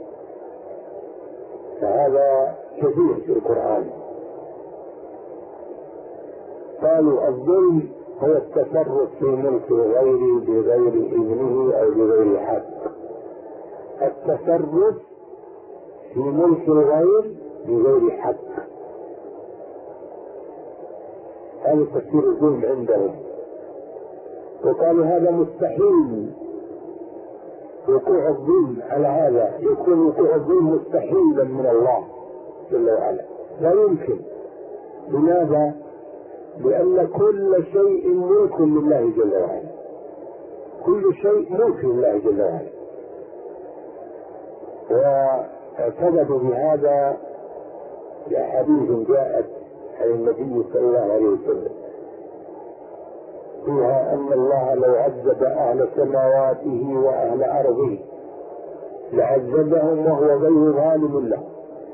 Speaker 2: فهذا كثير في القرآن. قالوا الظلم هو التصرف في ملك الغير بغير إذنه أو بغير حق. التصرف في ملك الغير بغير حق، هذا تفسير الظلم عندهم. وقالوا هذا مستحيل وقوع الظلم، على هذا يكون وقوع الظلم مستحيلا من الله جل وعلا، لا يمكن. لماذا؟ لأن كل شيء ملك لله جل وعلا، كل شيء ملك لله جل وعلا. واعتمدوا بهذا بأحاديث جاءت عن النبي صلى الله عليه وسلم فيها أن الله لو عذب أهل سماواته وأهل أرضه لعذبهم وهو غير ظالم له.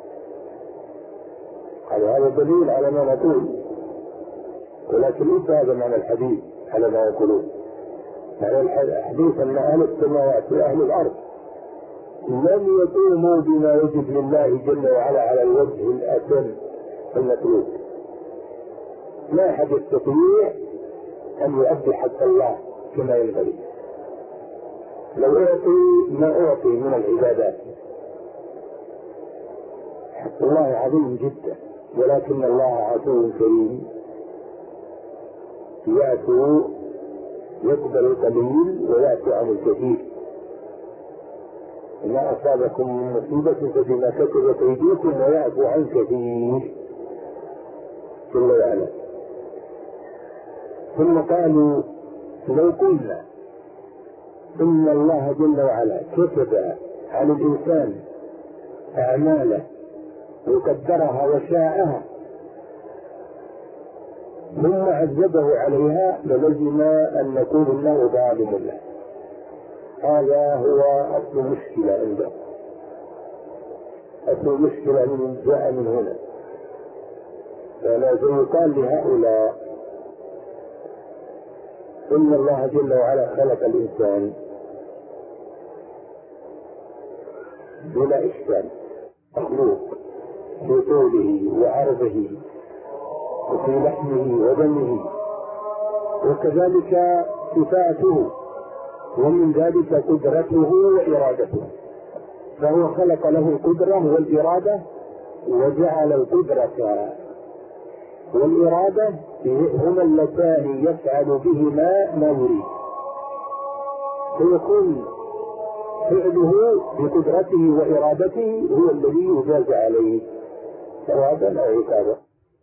Speaker 2: هذا دليل على ما نقول، ولكن ليس هذا معنى الحديث على ما يقولون. معنى الحديث أن أهل السماوات وأهل الأرض لم يقوموا بما يجب لله جل وعلا على الوجه الأتم المطلوب. لا أحد يستطيع أن يؤدي حق الله كما ينبغي. لو أعطي ما أعطي من العبادات، حق الله عظيم جدا، ولكن الله عفو كريم، يعفو يقبل القليل ويعفو عن الكثير. ما أصابكم من مصيبة فبما كسبت أيديكم ويعفو عن كثير جل وعلا. ثم قالوا لو قلنا إن الله جل وعلا كتب على الإنسان أعماله وقدرها وشاءها ثم عذبه عليها للزم أن نقول إنه ظالم له. هذا هو أصل المشكلة عنده، أصل المشكلة من جاء من هنا. فلازم يقال لهؤلاء إن الله جل وعلا خلق الإنسان بلا إشكال، مخلوق في طوله وعرضه وفي لحمه ودمه، وكذلك صفاته، ومن ذلك قدرته وإرادته. فهو خلق له القدرة والإرادة، وجعل القدرة والإرادة هما اللتان يفعل بهما ما يريد، فيكون فعله بقدرته وإرادته هو الذي يجاز عليه ثوابا أو عقابا.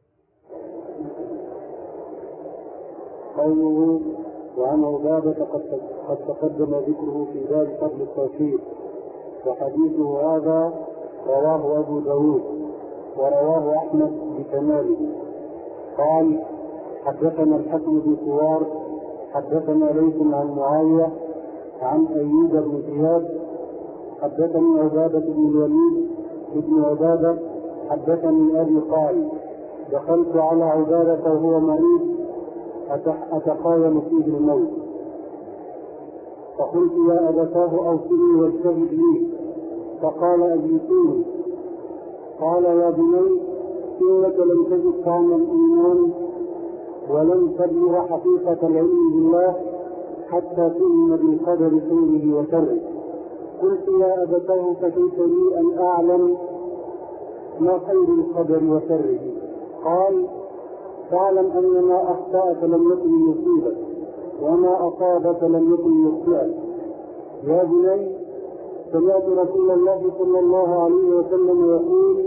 Speaker 1: قوله وعن عبادة قد تقدم ذكره في باب فضل التوحيد، وحديثه هذا رواه أبو داود ورواه أحمد بكماله. قال حدثنا الحكم بن سوار حدثنا ليث عن معاوية عن أيوب بن زياد حدثني عبادة بن الوليد بن عبادة حدثني أبي قال دخلت على عبادة وهو مريض أتخايل فيه الموت، فقلت يا أبتاه أوصني واجتهد لي، فقال أجلسوني. قال يا بني إنك لم تجد طعم الإيمان ولن تبلغ حقيقة العلم بالله حتى تؤمن بالقدر خيره وشره. قلت يا أبتاه فكيف لي أن أعلم ما خير القدر وشره؟ قال فاعلم أن ما أخطأك لم يكن يصيبك وما أصابك لم يكن يخطئك. يا بني سمعت رسول الله صلى الله عليه وسلم يقول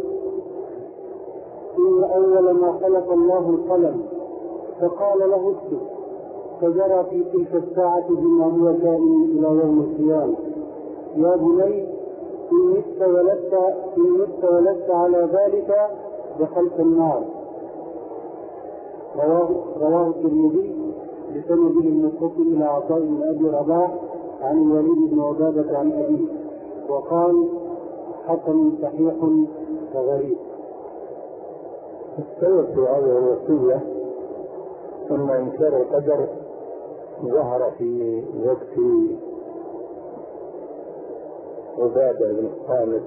Speaker 1: إن أول ما خلق الله القلم فقال له اكتب، فجرى في تلك الساعة بما هو كائن إلى يوم القيامة. يا بني إن مت ولدت على ذلك دخلت النار. رواه الترمذي بسنده المتصل إلى عطاء بن أبي رباح عن الوليد بن عبادة عن أبيه، وقال حسن صحيح وغريب.
Speaker 2: السبب في هذه الوصية أن إنكار القدر ظهر في وقت عبادة بن الصامت،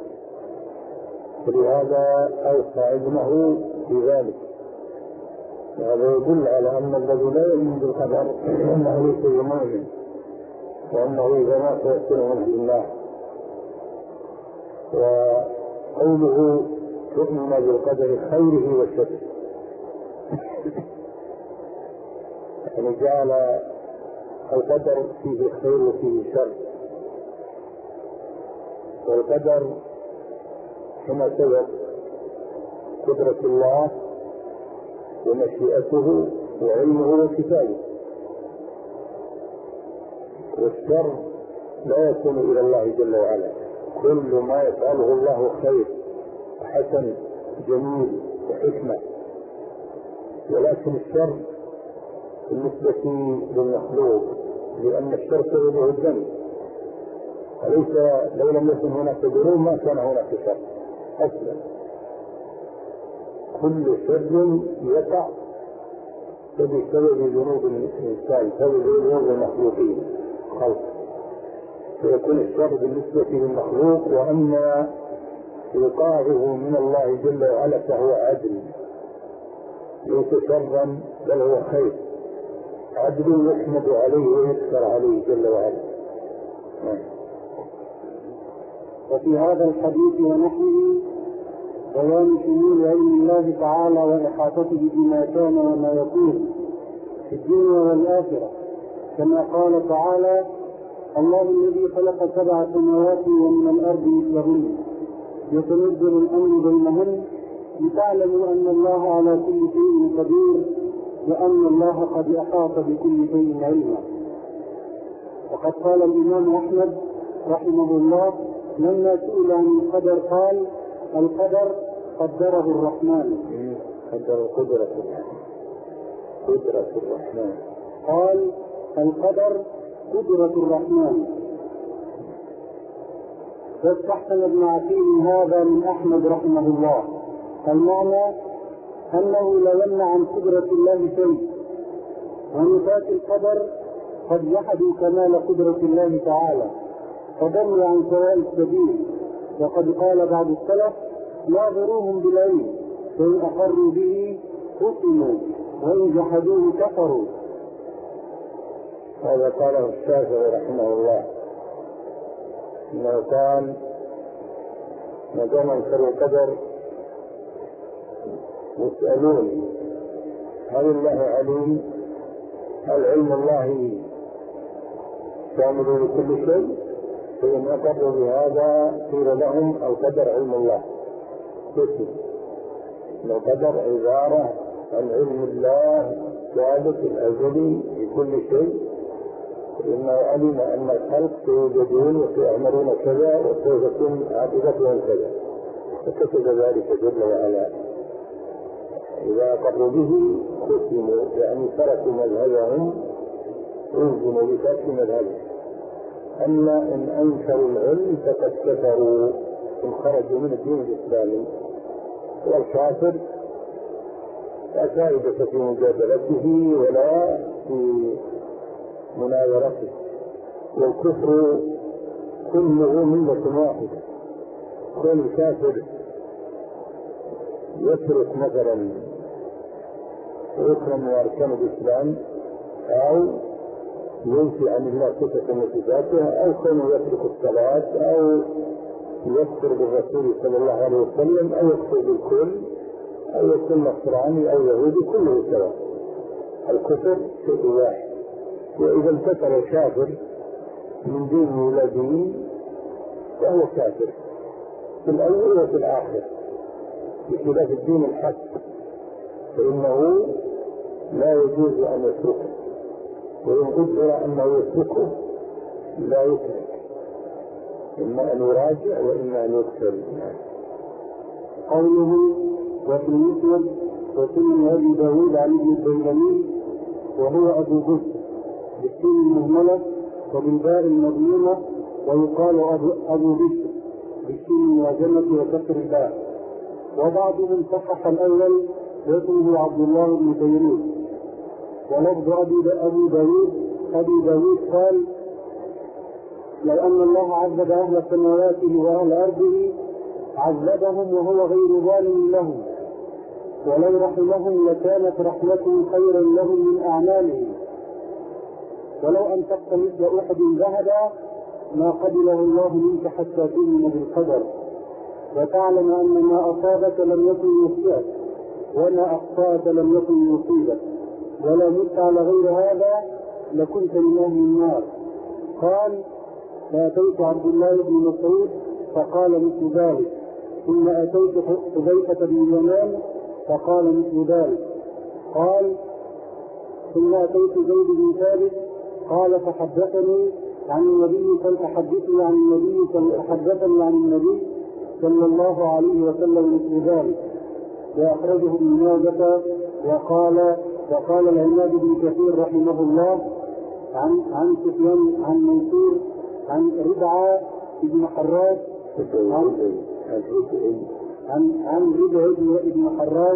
Speaker 2: ولهذا أوصى ابنه بذلك. وهذا يدل على أن الذي لا يؤمن بالقدر أنه ليس بمؤمن، وأنه إذا ما سيأتيه من الله. وقوله تؤمن بالقدر خيره وشره، يعني جعل القدر فيه خير وفيه شر. والقدر هنا سبب قدرة الله ومشيئته وعلمه وكتابه، والشر لا يكون إلى الله جل وعلا. كل ما يفعله الله خير حسن جميل وحكمة، ولكن الشر بالنسبة للمخلوق، لأن الشر سببه الذنب، وليس لو لم يكن هناك ذنوب ما كان هناك شر أصلا. كل شر يقع بسبب ذنوب الإنسان، بسبب ذنوب المخلوقين خلق، فيكون الشر بالنسبة للمخلوق. وأما إيقاعه من الله جل وعلا فهو عدل، ليس شرا بل هو خير، عدل يحمد عليه ويشكر عليه جل وعلا.
Speaker 1: وفي هذا الحديث ونحوه بيان شمول علم الله تعالى وإحاطته بما كان وما يكون في الدنيا والآخرة، كما قال تعالى الله الذي خلق 7 سماوات ومن الأرض مثلهن يتنزل الأمر بينهن لتعلموا أن الله على كل شيء قدير وأن الله قد أحاط بكل شيء علما. وقد قال الإمام أحمد رحمه الله لما سئل عن القدر قال القدر قدره الرحمن.
Speaker 2: قدر القدرة. قدرة الرحمن.
Speaker 1: قال: القدر قدرة الرحمن. واستحسن ابن عقيل هذا من أحمد رحمه الله. المعنى أنه لا يمنع عن قدرة الله شيء، ونفاة القدر قد جحدوا كمال قدرة الله تعالى فضلوا عن سواء السبيل. وقد قال بعض السلف: ناظروهم بالعلم فإن أقروا به حكموا وإن جحدوه كفروا.
Speaker 2: هذا قاله الشافعي رحمه الله، انه قال: ما دام انكروا القدر يسألون هل الله عليم؟ هل علم الله شامل لكل شيء؟ فإن أقروا بهذا قيل لهم: القدر علم الله. القدر عبارة عن علم الله ثابت الأزلي لكل شيء، إنه علم أن الخلق سيوجدون وسيعملون كذا وسوف تكون عاقبتهم كذا، فكتب ذلك جل وعلا. إذا أقروا به ختموا، يعني تركوا مذهبهم ألزموا بترك مذهبهم. أما إن أنكروا العلم فقد كفروا، إن خرجوا من الدين الإسلامي. والكافر لا فائدة في مجادلته ولا في مناظرته، والكفر كله ملة واحدة. كل الكافر يترك مثلا ركنا من أركان الإسلام، أو ينفي عن الله صفة من صفاته، أو كونه يترك الصلاة، أو يكفر بالرسول صلى الله عليه وسلم، أو يكفر بالكل، أو يكون نصراني أو يهودي، كله سواء. الكفر شيء واحد. وإذا انتقل كافر من دين إلى دين فهو كافر في الأول وفي الآخر، بخلاف الدين الحق فإنه لا يجوز أن يتركه، وإن قدر أنه يتركه لا يترك، إما أن يراجع وإما أن يقتل.
Speaker 1: قوله: وفي المسند وسنن أبي داود عن ابن الديلمي وهو أبو بكر بالسين المهملة وبالباء المضمومة، ويقال أبو بكر بالسين المعجمة وكسر الباء. وبعضهم صحح الأول واسمه عبد الله بن بيروت. ولفظ أبي داود قال: لو أن الله عذب أهل سماواته وأهل أرضه عذبهم وهو غير ظالم لهم، ولو رحمهم لكانت رحمته خيرا لهم من أعمالهم، ولو أنفقت مثل أحد ذهبا ما قبله الله منك حتى تؤمن بالقدر، وتعلم أن ما أصابك لم يكن يخطئك وما أخطأك لم يكن يصيبك، ولو مت على غير هذا لكنت من أهل النار. قال: فأتيت عبد الله بن مسعود فقال مثل ذلك، ثم أتيت حذيفة بن اليمان فقال مثل ذلك. قال: ثم أتيت زيد بن ثابت قال: فحدثني عن النبي فحدثني عن النبي صلى الله عليه وسلم مثل ذلك. وأخرجه ابن ماجه. وقال العماد بن كثير رحمه الله عن سفيان عن منصور عن ربعة بن حراج عن ربعة بن حراج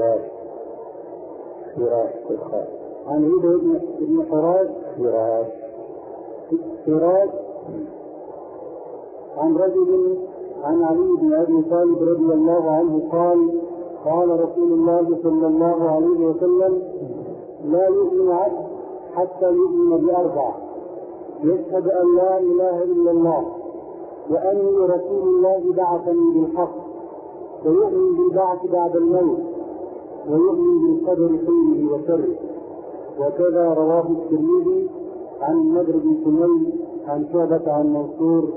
Speaker 1: عن رجل عن علي بن أبي طالب رضي الله عنه قال: قال رسول الله صلى الله عليه وسلم: لا يؤمن عبد حتى يؤمن بأربع: يشهد أن لا إله إلا الله، وأني رسول الله بعثني بالحق، ويؤمن بالبعث بعد الموت، ويؤمن بالقدر خيره وشره. وكذا رواه الترمذي عن النضر بن سمي عن شعبة عن منصور.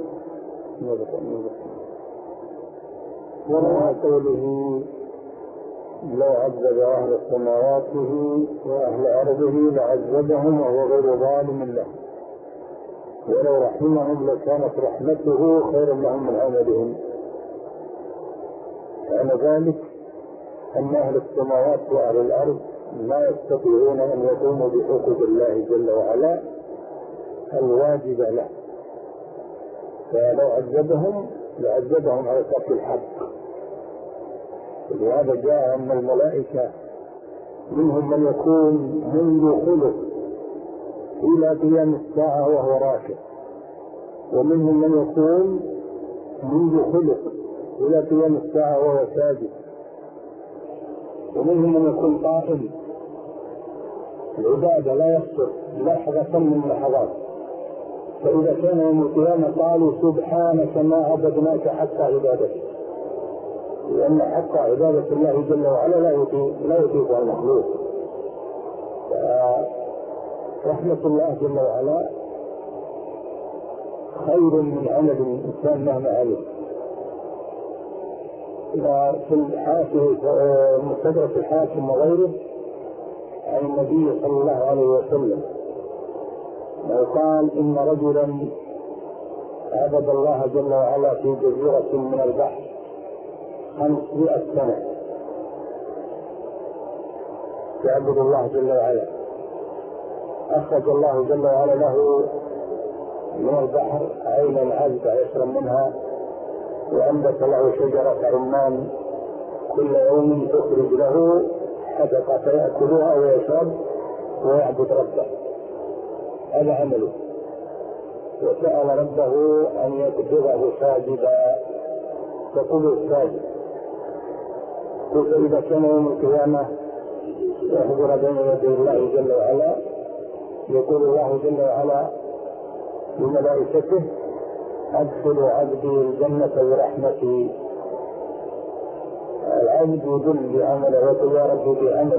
Speaker 2: وروى قوله: لو عذب أهل سماواته وأهل أرضه لعذبهم وهو غير ظالم لهم، ولو رحمهم لكانت رحمته خيرا لهم من عملهم. معنى ذلك أن أهل السماوات وأهل الأرض ما يستطيعون أن يقوموا بحقوق الله جل وعلا الواجب له، فلو عذبهم لعذبهم على ترك الحق. ولهذا جاء أن الملائكة منهم من يكون منذ خلق إلى قيام الساعة وهو راكع، ومنهم من يكون منذ خلق إلى قيام الساعة وهو ساجد، ومنهم من يكون قائم العبادة لا يفطر لحظة من اللحظات. فإذا كان يوم القيامة قالوا سبحانك ما عبدناك حتى عبادتك، لأن حتى عبادة الله جل وعلا لا يطيقها المخلوق. رحمة الله جل وعلا خير من عمل الإنسان مهما علم. وفي الحاكم مستدرك الحاكم وغيره عن النبي صلى الله عليه وسلم قال إن رجلا عبد الله جل وعلا في جزيرة من البحر 500 سنة، يعبد الله جل وعلا. أخرج الله جل وعلا له من البحر عينا عذبة يشرب منها، وأنبت له شجرة رمان كل يوم تخرج له حدقة فيأكلها ويشرب ويعبد ربه. هذا عمله. وسأل ربه أن يقبضه ساجدا، فقبض ساجد. إذا كان يوم القيامة يحضر بين يدي الله جل وعلا، يقول الله جل وعلا لملائكته أدخل عبدي الجنة برحمتي. العبد يدل بعمله ويقول يا رب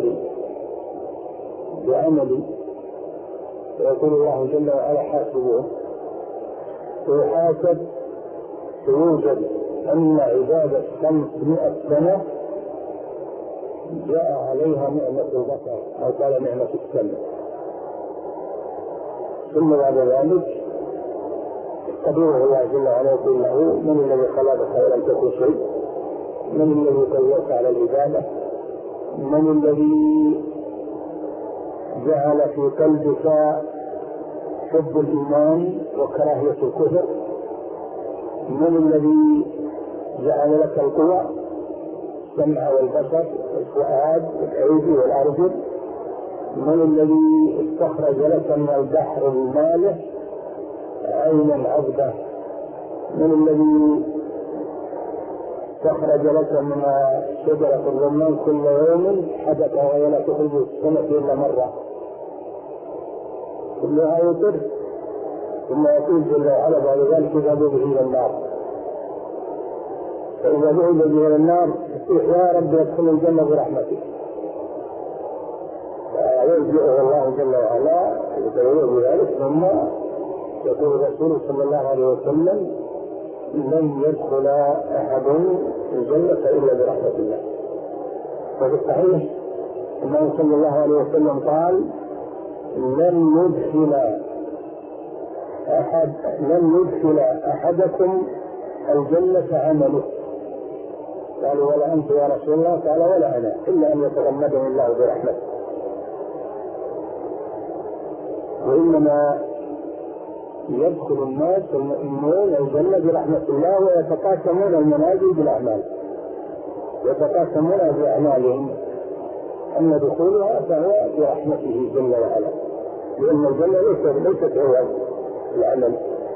Speaker 2: بعملي، ويقول الله جل وعلا حاسبه. ويحاسب فيوجد أن عبادة 500 سنة جاء عليها نعمة البصر أو قال نعمة السمع. ثم بعد ذلك قدره الله جل وعلا يقول له من الذي خلقك ولم تكن شيء، من الذي قوّاك على العبادة، من الذي جعل في قلبك حب الإيمان وكراهية الكفر، من الذي جعل لك القوى السمع والبصر والفؤاد والأيدي والأرجل، من الذي استخرج لك من البحر المالح عينا عذبة، من الذي استخرج لك من شجرة الرمان كل يوم حدث ولا تخرج السنة إلا مرة. كلها يطر. ثم يقول جل وعلا بعد ذلك اذهبوا به إلى النار. فإذا ذهب به إلى النار يا رب يدخل الجنة برحمتك، فيرجعه الله جل وعلا يتولى بذلك. ثم يقول الرسول صلى الله عليه وسلم لن يدخل أحد الجنة إلا برحمة الله. وفي الصحيح أنه صلى الله عليه وسلم قال لن يدخل أحدكم الجنة عمله. قالوا ولا أنت يا رسول الله؟ قال ولا أنا، إلا أن يتغمدني الله برحمته. وإنما يدخل الناس المؤمنون الجنة برحمة الله ويتقاسمون المنازل بالأعمال، يتقاسمون بأعمالهم، أما دخولها فهو برحمته جل وعلا، لأن الجنة ليست عوض العمل،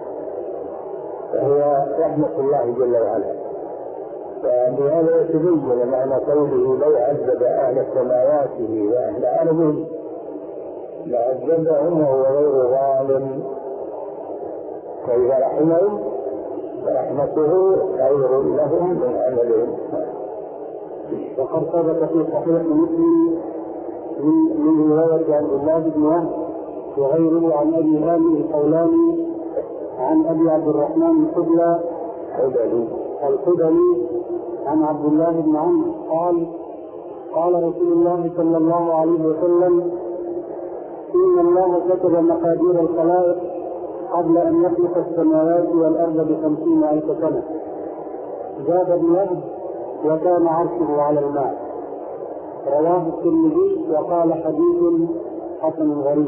Speaker 2: فهي رحمة الله جل وعلا. فبهذا يتبين معنى قوله لو عذب أهل سماواته وأهل أرضه لعذبهم وهو غير ظالم، فإذا رحمهم فرحمته خير لهم من عملهم.
Speaker 1: وقد ثبت في صحيح مسلم من رواية عبد الله بن وهب وغيره عن أبي هانئ القولاني عن أبي عبد الرحمن الخدلي عن عبد الله بن عمرو قال قال رسول الله صلى الله عليه وسلم إن الله كتب مقادير الخلائق قبل أن يخلق السماوات والأرض ب50,000 سنة. زاد ابن وهب وكان عرشه على الماء. رواه الترمذي وقال حديث حسن غريب.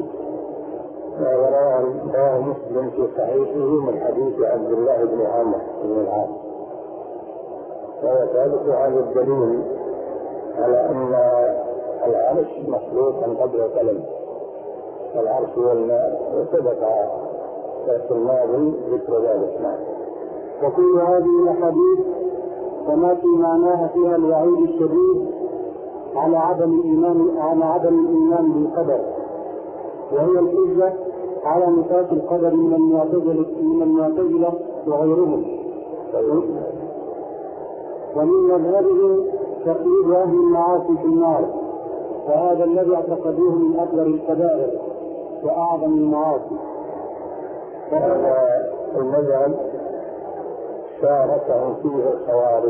Speaker 2: رواه مسلم في صحيحه من حديث عبد الله بن عمرو بن العاص. وهو ثابت هذا الدليل على أن العرش مخلوق قبل القلم، العرش والماء، وسبق في الماضي ذكر ذلك.
Speaker 1: وكل هذه الأحاديث وما في معناها فيها الوعيد الشديد على عدم الإيمان بالقدر، وهي الحجة على نفاة القدر من المعتزلة وغيرهم. ومن مذهبه تقييد أهل المعاصي في النار، وهذا الذي اعتقدوه من أكبر الكبائر وأعظم المعاصي.
Speaker 2: هذا المذهب شاركهم فيه الخوارج،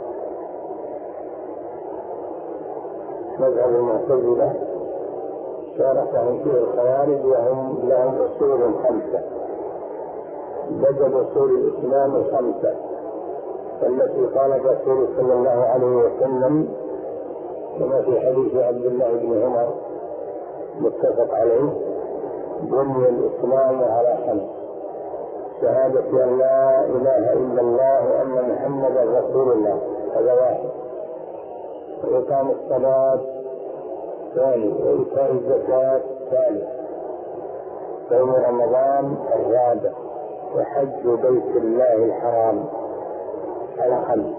Speaker 2: مذهب المعتزلة شاركهم فيه الخوارج، وهم لهم أصول 5 بدل أصول الإسلام 5 التي قال الرسول صلى الله عليه وسلم كما في حديث عبد الله بن عمر متفق عليه: بني الإسلام على 5: شهادة أن لا إله إلا الله وأن محمدا رسول الله، هذا 1، وإقام الصلاة 2، وإيتاء الزكاة 3، صوم رمضان 4، وحج بيت الله الحرام على 5.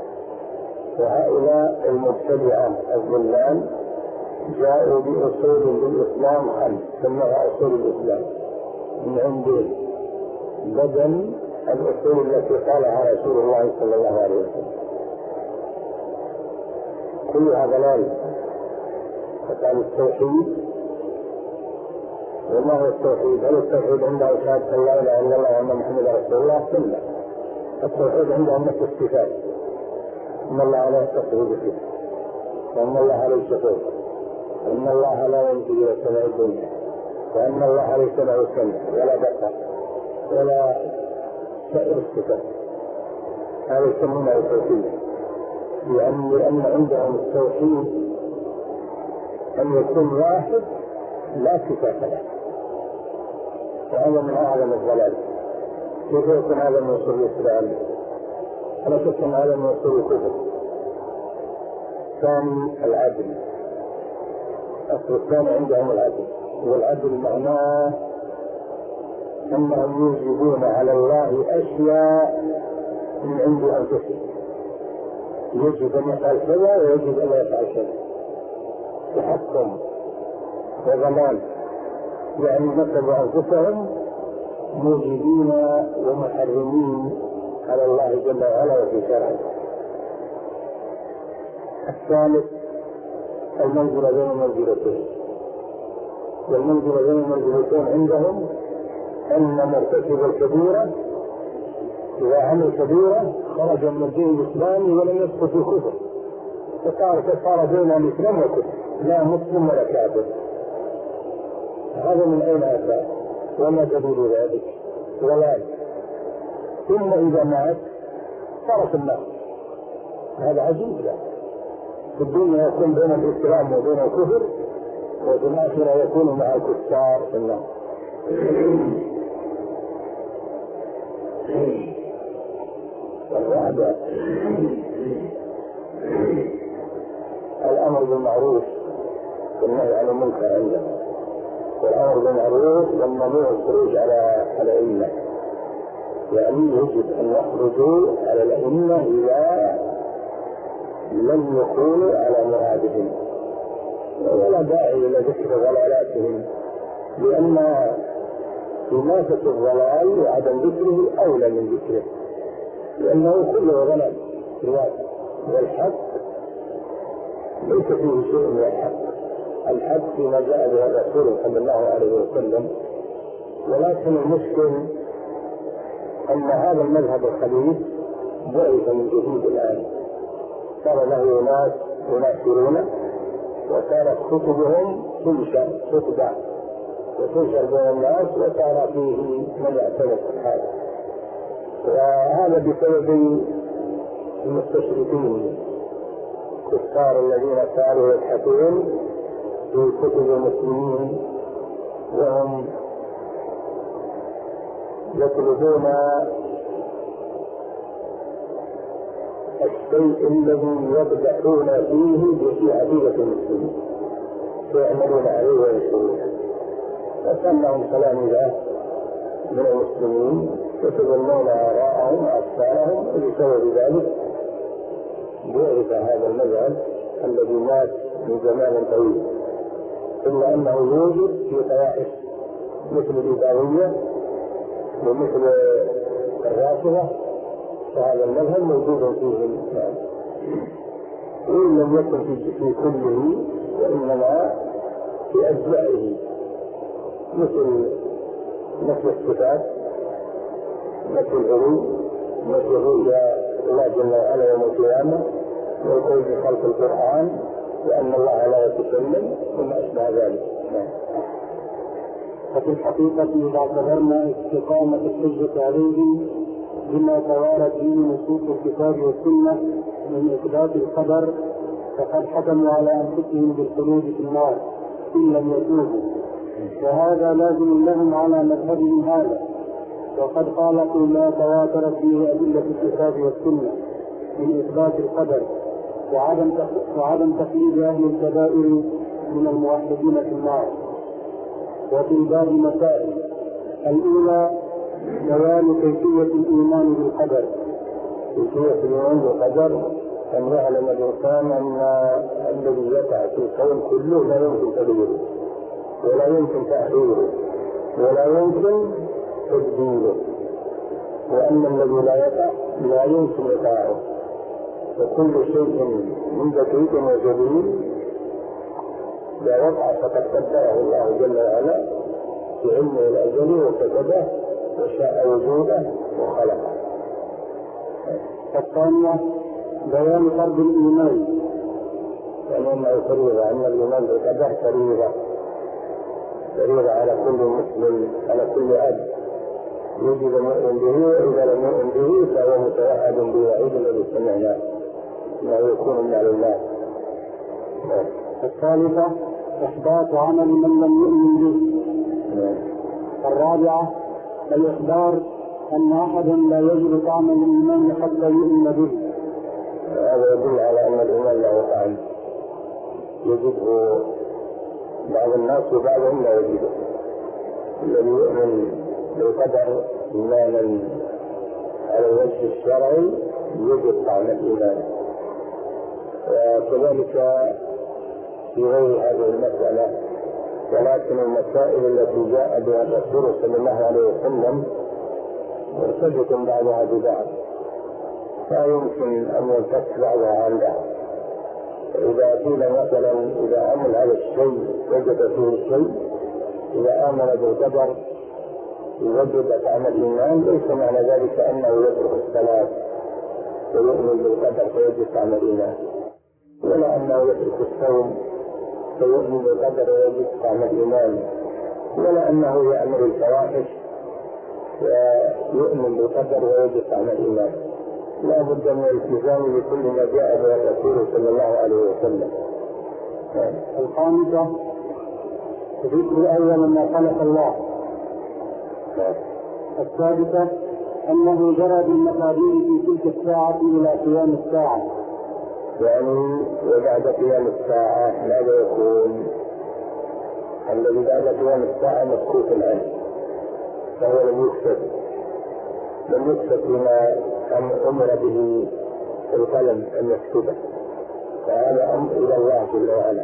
Speaker 2: وهؤلاء المبتدعة الضلال جاءوا بأصول للإسلام 5 سموها أصول الإسلام من عندهم بدل الأصول التي قالها رسول الله صلى الله عليه وسلم، كلها ضلال. فقال التوحيد، وما هو التوحيد؟ هل التوحيد عنده شهادة أن لا إله إلا الله وأن محمدا رسول الله؟ كلا. التوحيد عنده نفس الصفات: إن الله لا يتصف بصفة، وأن الله ليس فوق، وأن الله لا ينزل إلى السماء الدنيا، وأن الله ليس له سمع ولا بصر ولا سائر الصفات. هذا يسمونه التوحيد، لأن عندهم التوحيد أن يكون واحد لا صفات له، وهذا من أعظم الضلال. كيف يكون هذا من أصول الإسلام؟ أنا شفت أن هذا من أصول الكفر. ثاني العدل، أصل الثاني عندهم العدل، والعدل معناه أنهم يوجبون على الله أشياء من عند أنفسهم، يجب أن يفعل كذا ويجب أن لا يفعل كذا، تحكم وضمان، يعني نسبوا أنفسهم موجبين ومحرمين على الله جل وعلا وفي شرعه. الثالث المنزلة بين المنزلتين، والمنزلة بين المنزلتين عندهم أن مرتكب الكبيرة إذا عمل كبيرة خرج من الدين الإسلامي ولم يسقط في الكفر، فصار بين الإسلام والكفر، لا مسلم ولا كافر. هذا من أين أتى؟ وما دليل ذلك؟ ضلال. ثم إذا مات صار في النار. هذا عجيب. في الدنيا يكون بين الإسلام وبين الكفر، وفي الآخرة يكون مع الكفار في النار. الرابع الأمر بالمعروف والنهي عن المنكر عندنا، والأمر بالمعروف والممنوع الخروج على الأئمة، يعني يجب أن يخرجوا على الأئمة إذا لم يكونوا على مرادهم، ولا داعي إلى ذكر ضلالاتهم، لأن إماتة الضلال وعدم ذكره أولى من ذكره، لأنه كله ضلال في الواقع، والحق ليس فيه شيء من الحق. الحق فيما جاء به الرسول صلى الله عليه وسلم، ولكن المشكل أن هذا المذهب الخبيث ضعف من جديد الآن، صار له ناس يناشرونه، وصارت كتبهم تتبع وتنشر بين الناس، وصار فيه من يعترف هذا، وهذا بسبب المستشرقين الكفار الذين كانوا يبحثون في كتب المسلمين وهم يطلبون الشيء الذي يبدحون فيه في عقيدة المسلمين ويعملون عليه وينشرونه، وكان لهم تلاميذ من المسلمين يتبنون آراءهم وأفكارهم، وبسبب ذلك بعث هذا المذهب الذي مات من زمان طويل، إلا أنه يوجد في طوائف مثل الإباضية ومثل الرافضة، فهذا المذهب موجود فيهم وإن لم يكن في كله وإنما في أجزائه، مثل الصفات، مثل العلو، مثل رؤيا الله جل وعلا يوم القيامة، والقول بخلق القرآن، وأن الله لا يتكلم، وما أشبه ذلك.
Speaker 1: ففي الحقيقة إذا اعتبرنا استقامة الحجة عليهم بما توارت به نصوص الكتاب والسنة من إثبات القدر، فقد حكموا على أنفسهم بالخلود في النار إن لم يتوبوا، وهذا لازم لهم على مذهبهم هذا، وقد خالفوا ما تواترت به أدلة الكتاب والسنة من إثبات القدر وعدم تخليد أهل الكبائر من الموحدين في النار. وفي الباب مسائل: الأولى بيان كيفية الإيمان بالقدر.
Speaker 2: كيفية الإيمان بالقدر أن يعلم الإنسان أن الذي يقع في الكون كله لا يمكن تغييره ولا يمكن تأخيره ولا يمكن تبديله، وأن الذي لا يقع لا يمكن إيقاعه، وكل شيء من دقيق وجليل لا وقع فقد قدره الله جل وعلا في علمه الأزلي وكتبه وشاء وجوده وخلقه.
Speaker 1: الثانية بيان فرض الإيمان،
Speaker 2: يعني أنه فريضة، أن الإيمان بالقدر فريضة على كل مسلم، على كل أب يجب المؤمن به، وإذا لم يؤمن به فهو متوعد بوعيد الذي سمعناه أنه يكون من أهل النار.
Speaker 1: الثالثة إحباط عمل من لم يؤمن به. الرابعة الإخبار أن أحدا لا يجب طعم الإيمان حتى يؤمن به.
Speaker 2: هذا يدل على أن الإيمان له طعم يجبه بعض الناس وبعضهم لا يجبه. الذي يؤمن بالقدر إيمانا على الوجه الشرعي يجب طعم الإيمان، وكذلك في غير هذه المسألة. ولكن المسائل التي جاء بها الرسول صلى الله عليه وسلم مرتبط بعضها ببعض، لا يمكن أن ينفك بعضها عن بعض. إذا قيل مثلا إذا عمل هذا الشيء وجد فيه الشيء، إذا آمن بالقدر يوجد طعم الإيمان، ليس معنى ذلك أنه يترك الصلاة ويؤمن بالقدر فيجد طعم الإيمان، ولا أنه يترك الصوم فيؤمن بالقدر ويجد طعم الإيمان، ولا أنه يعمل الفواحش ويؤمن بالقدر ويجد طعم الإيمان. لا بد من الالتزام بكل ما جاء به الرسول صلى الله عليه وسلم.
Speaker 1: الخامسة ذكر أول ما خلق الله. السادسة أنه جرى بالمقادير في تلك الساعة إلى قيام الساعة،
Speaker 2: يعني وبعد قيام الساعة ماذا يكون؟ الذي بعد قيام الساعة مكتوب عنه، فهو لم يكتب بما أمر به القلم أن يكتبه، فهذا أمر إلى الله جل وعلا.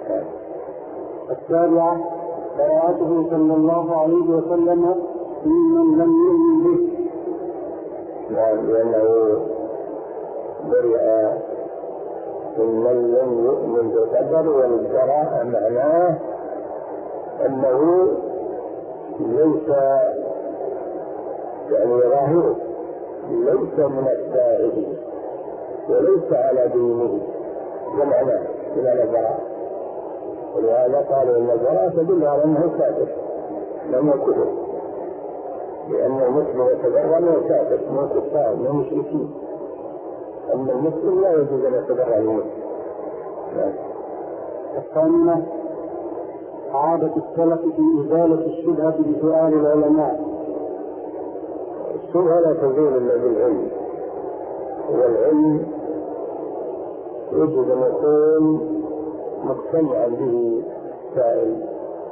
Speaker 1: السابعة براءته صلى الله عليه وسلم ممن لم يؤمن به.
Speaker 2: نعم، لأنه برئ ممن لم يؤمن بالقدر، والبراءة معناه أنه ليس يعني ظاهره ليس من أتباعه وليس على دينه، ده معناه إلى البراءة. ولهذا قالوا إن البراءة تدل على أنه كافر لم يكفر، لأن المسلم يتبرأ من كافر من كفار من مشركين، أما المسلم لا يجوز أن يتبرأ من المسلم
Speaker 1: الثامنة عادة السلف في إزالة الشبهة بسؤال العلماء.
Speaker 2: الشبهة لا تزول إلا بالعلم، والعلم يجب أن يكون مقتنعا به السائل،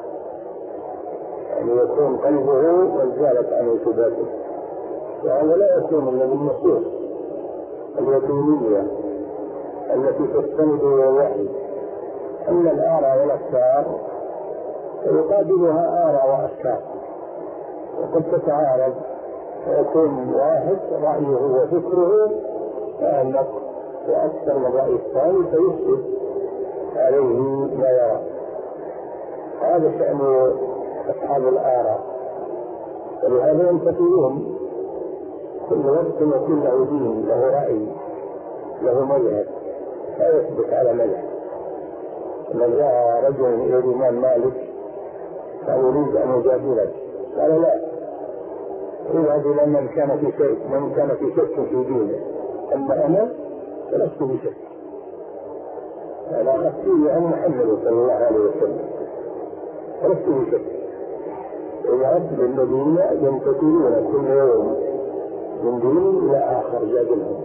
Speaker 2: يعني يكون قلبه قد زالت عنه شبهته، وهذا لا يكون إلا بالنصوص اليقينية التي تستند إلى الوحي. أما الآراء والأفكار فيقابلها آراء وأفكار، وقد تتعارض، ويكون واحد رأيه وفكره أعمق وأكثر من رأي الثاني فيفسد عليه ما يرى. هذا شأن أصحاب الآراء، ولهذا ينتقلون كل وقت وكل له دين، له رأي، له مذهب، لا يثبت على مذهب. لما جاء رجل إلى الإمام مالك قال أريد أن أجادلك، قال لا، اذهب إلى من كان في شك في دينه، أما أنا فلست بشك، أنا أخذته عن محمد صلى الله عليه وسلم، فلست بشك. اذهب للذين ينتقلون كل يوم من دين إلى آخر جادلهم.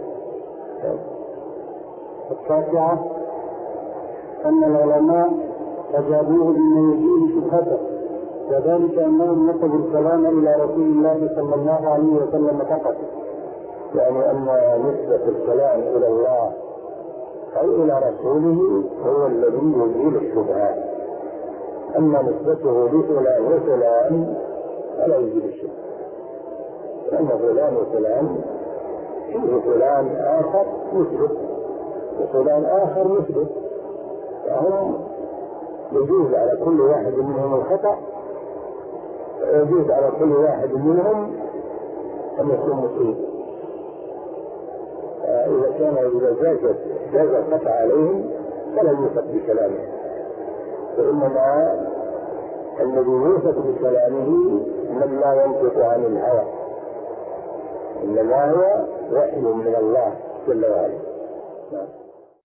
Speaker 1: التاسعة أن العلماء أجابوه بما يزيل شبهته، وذلك أنهم نسبوا الكلام إلى رسول الله صلى الله عليه وسلم فقط،
Speaker 2: يعني أن نسبة الكلام إلى الله أو إلى رسوله هو الذي يزيل الشبهات، أما نسبته لفلان وفلان فلا يزيل الشبهات، لأن فلان وفلان فيه فلان آخر مثله وفلان آخر مثله، فهم يجوز على كل واحد منهم الخطأ، ويجوز على كل واحد منهم أن يكون مصيب. إذا جاز الخطأ عليهم فلا يوثق بكلامه، وإنما الذي يوثق بكلامه من لا ينطق عن الهوى، إنما هو وحي من الله جل وعلا.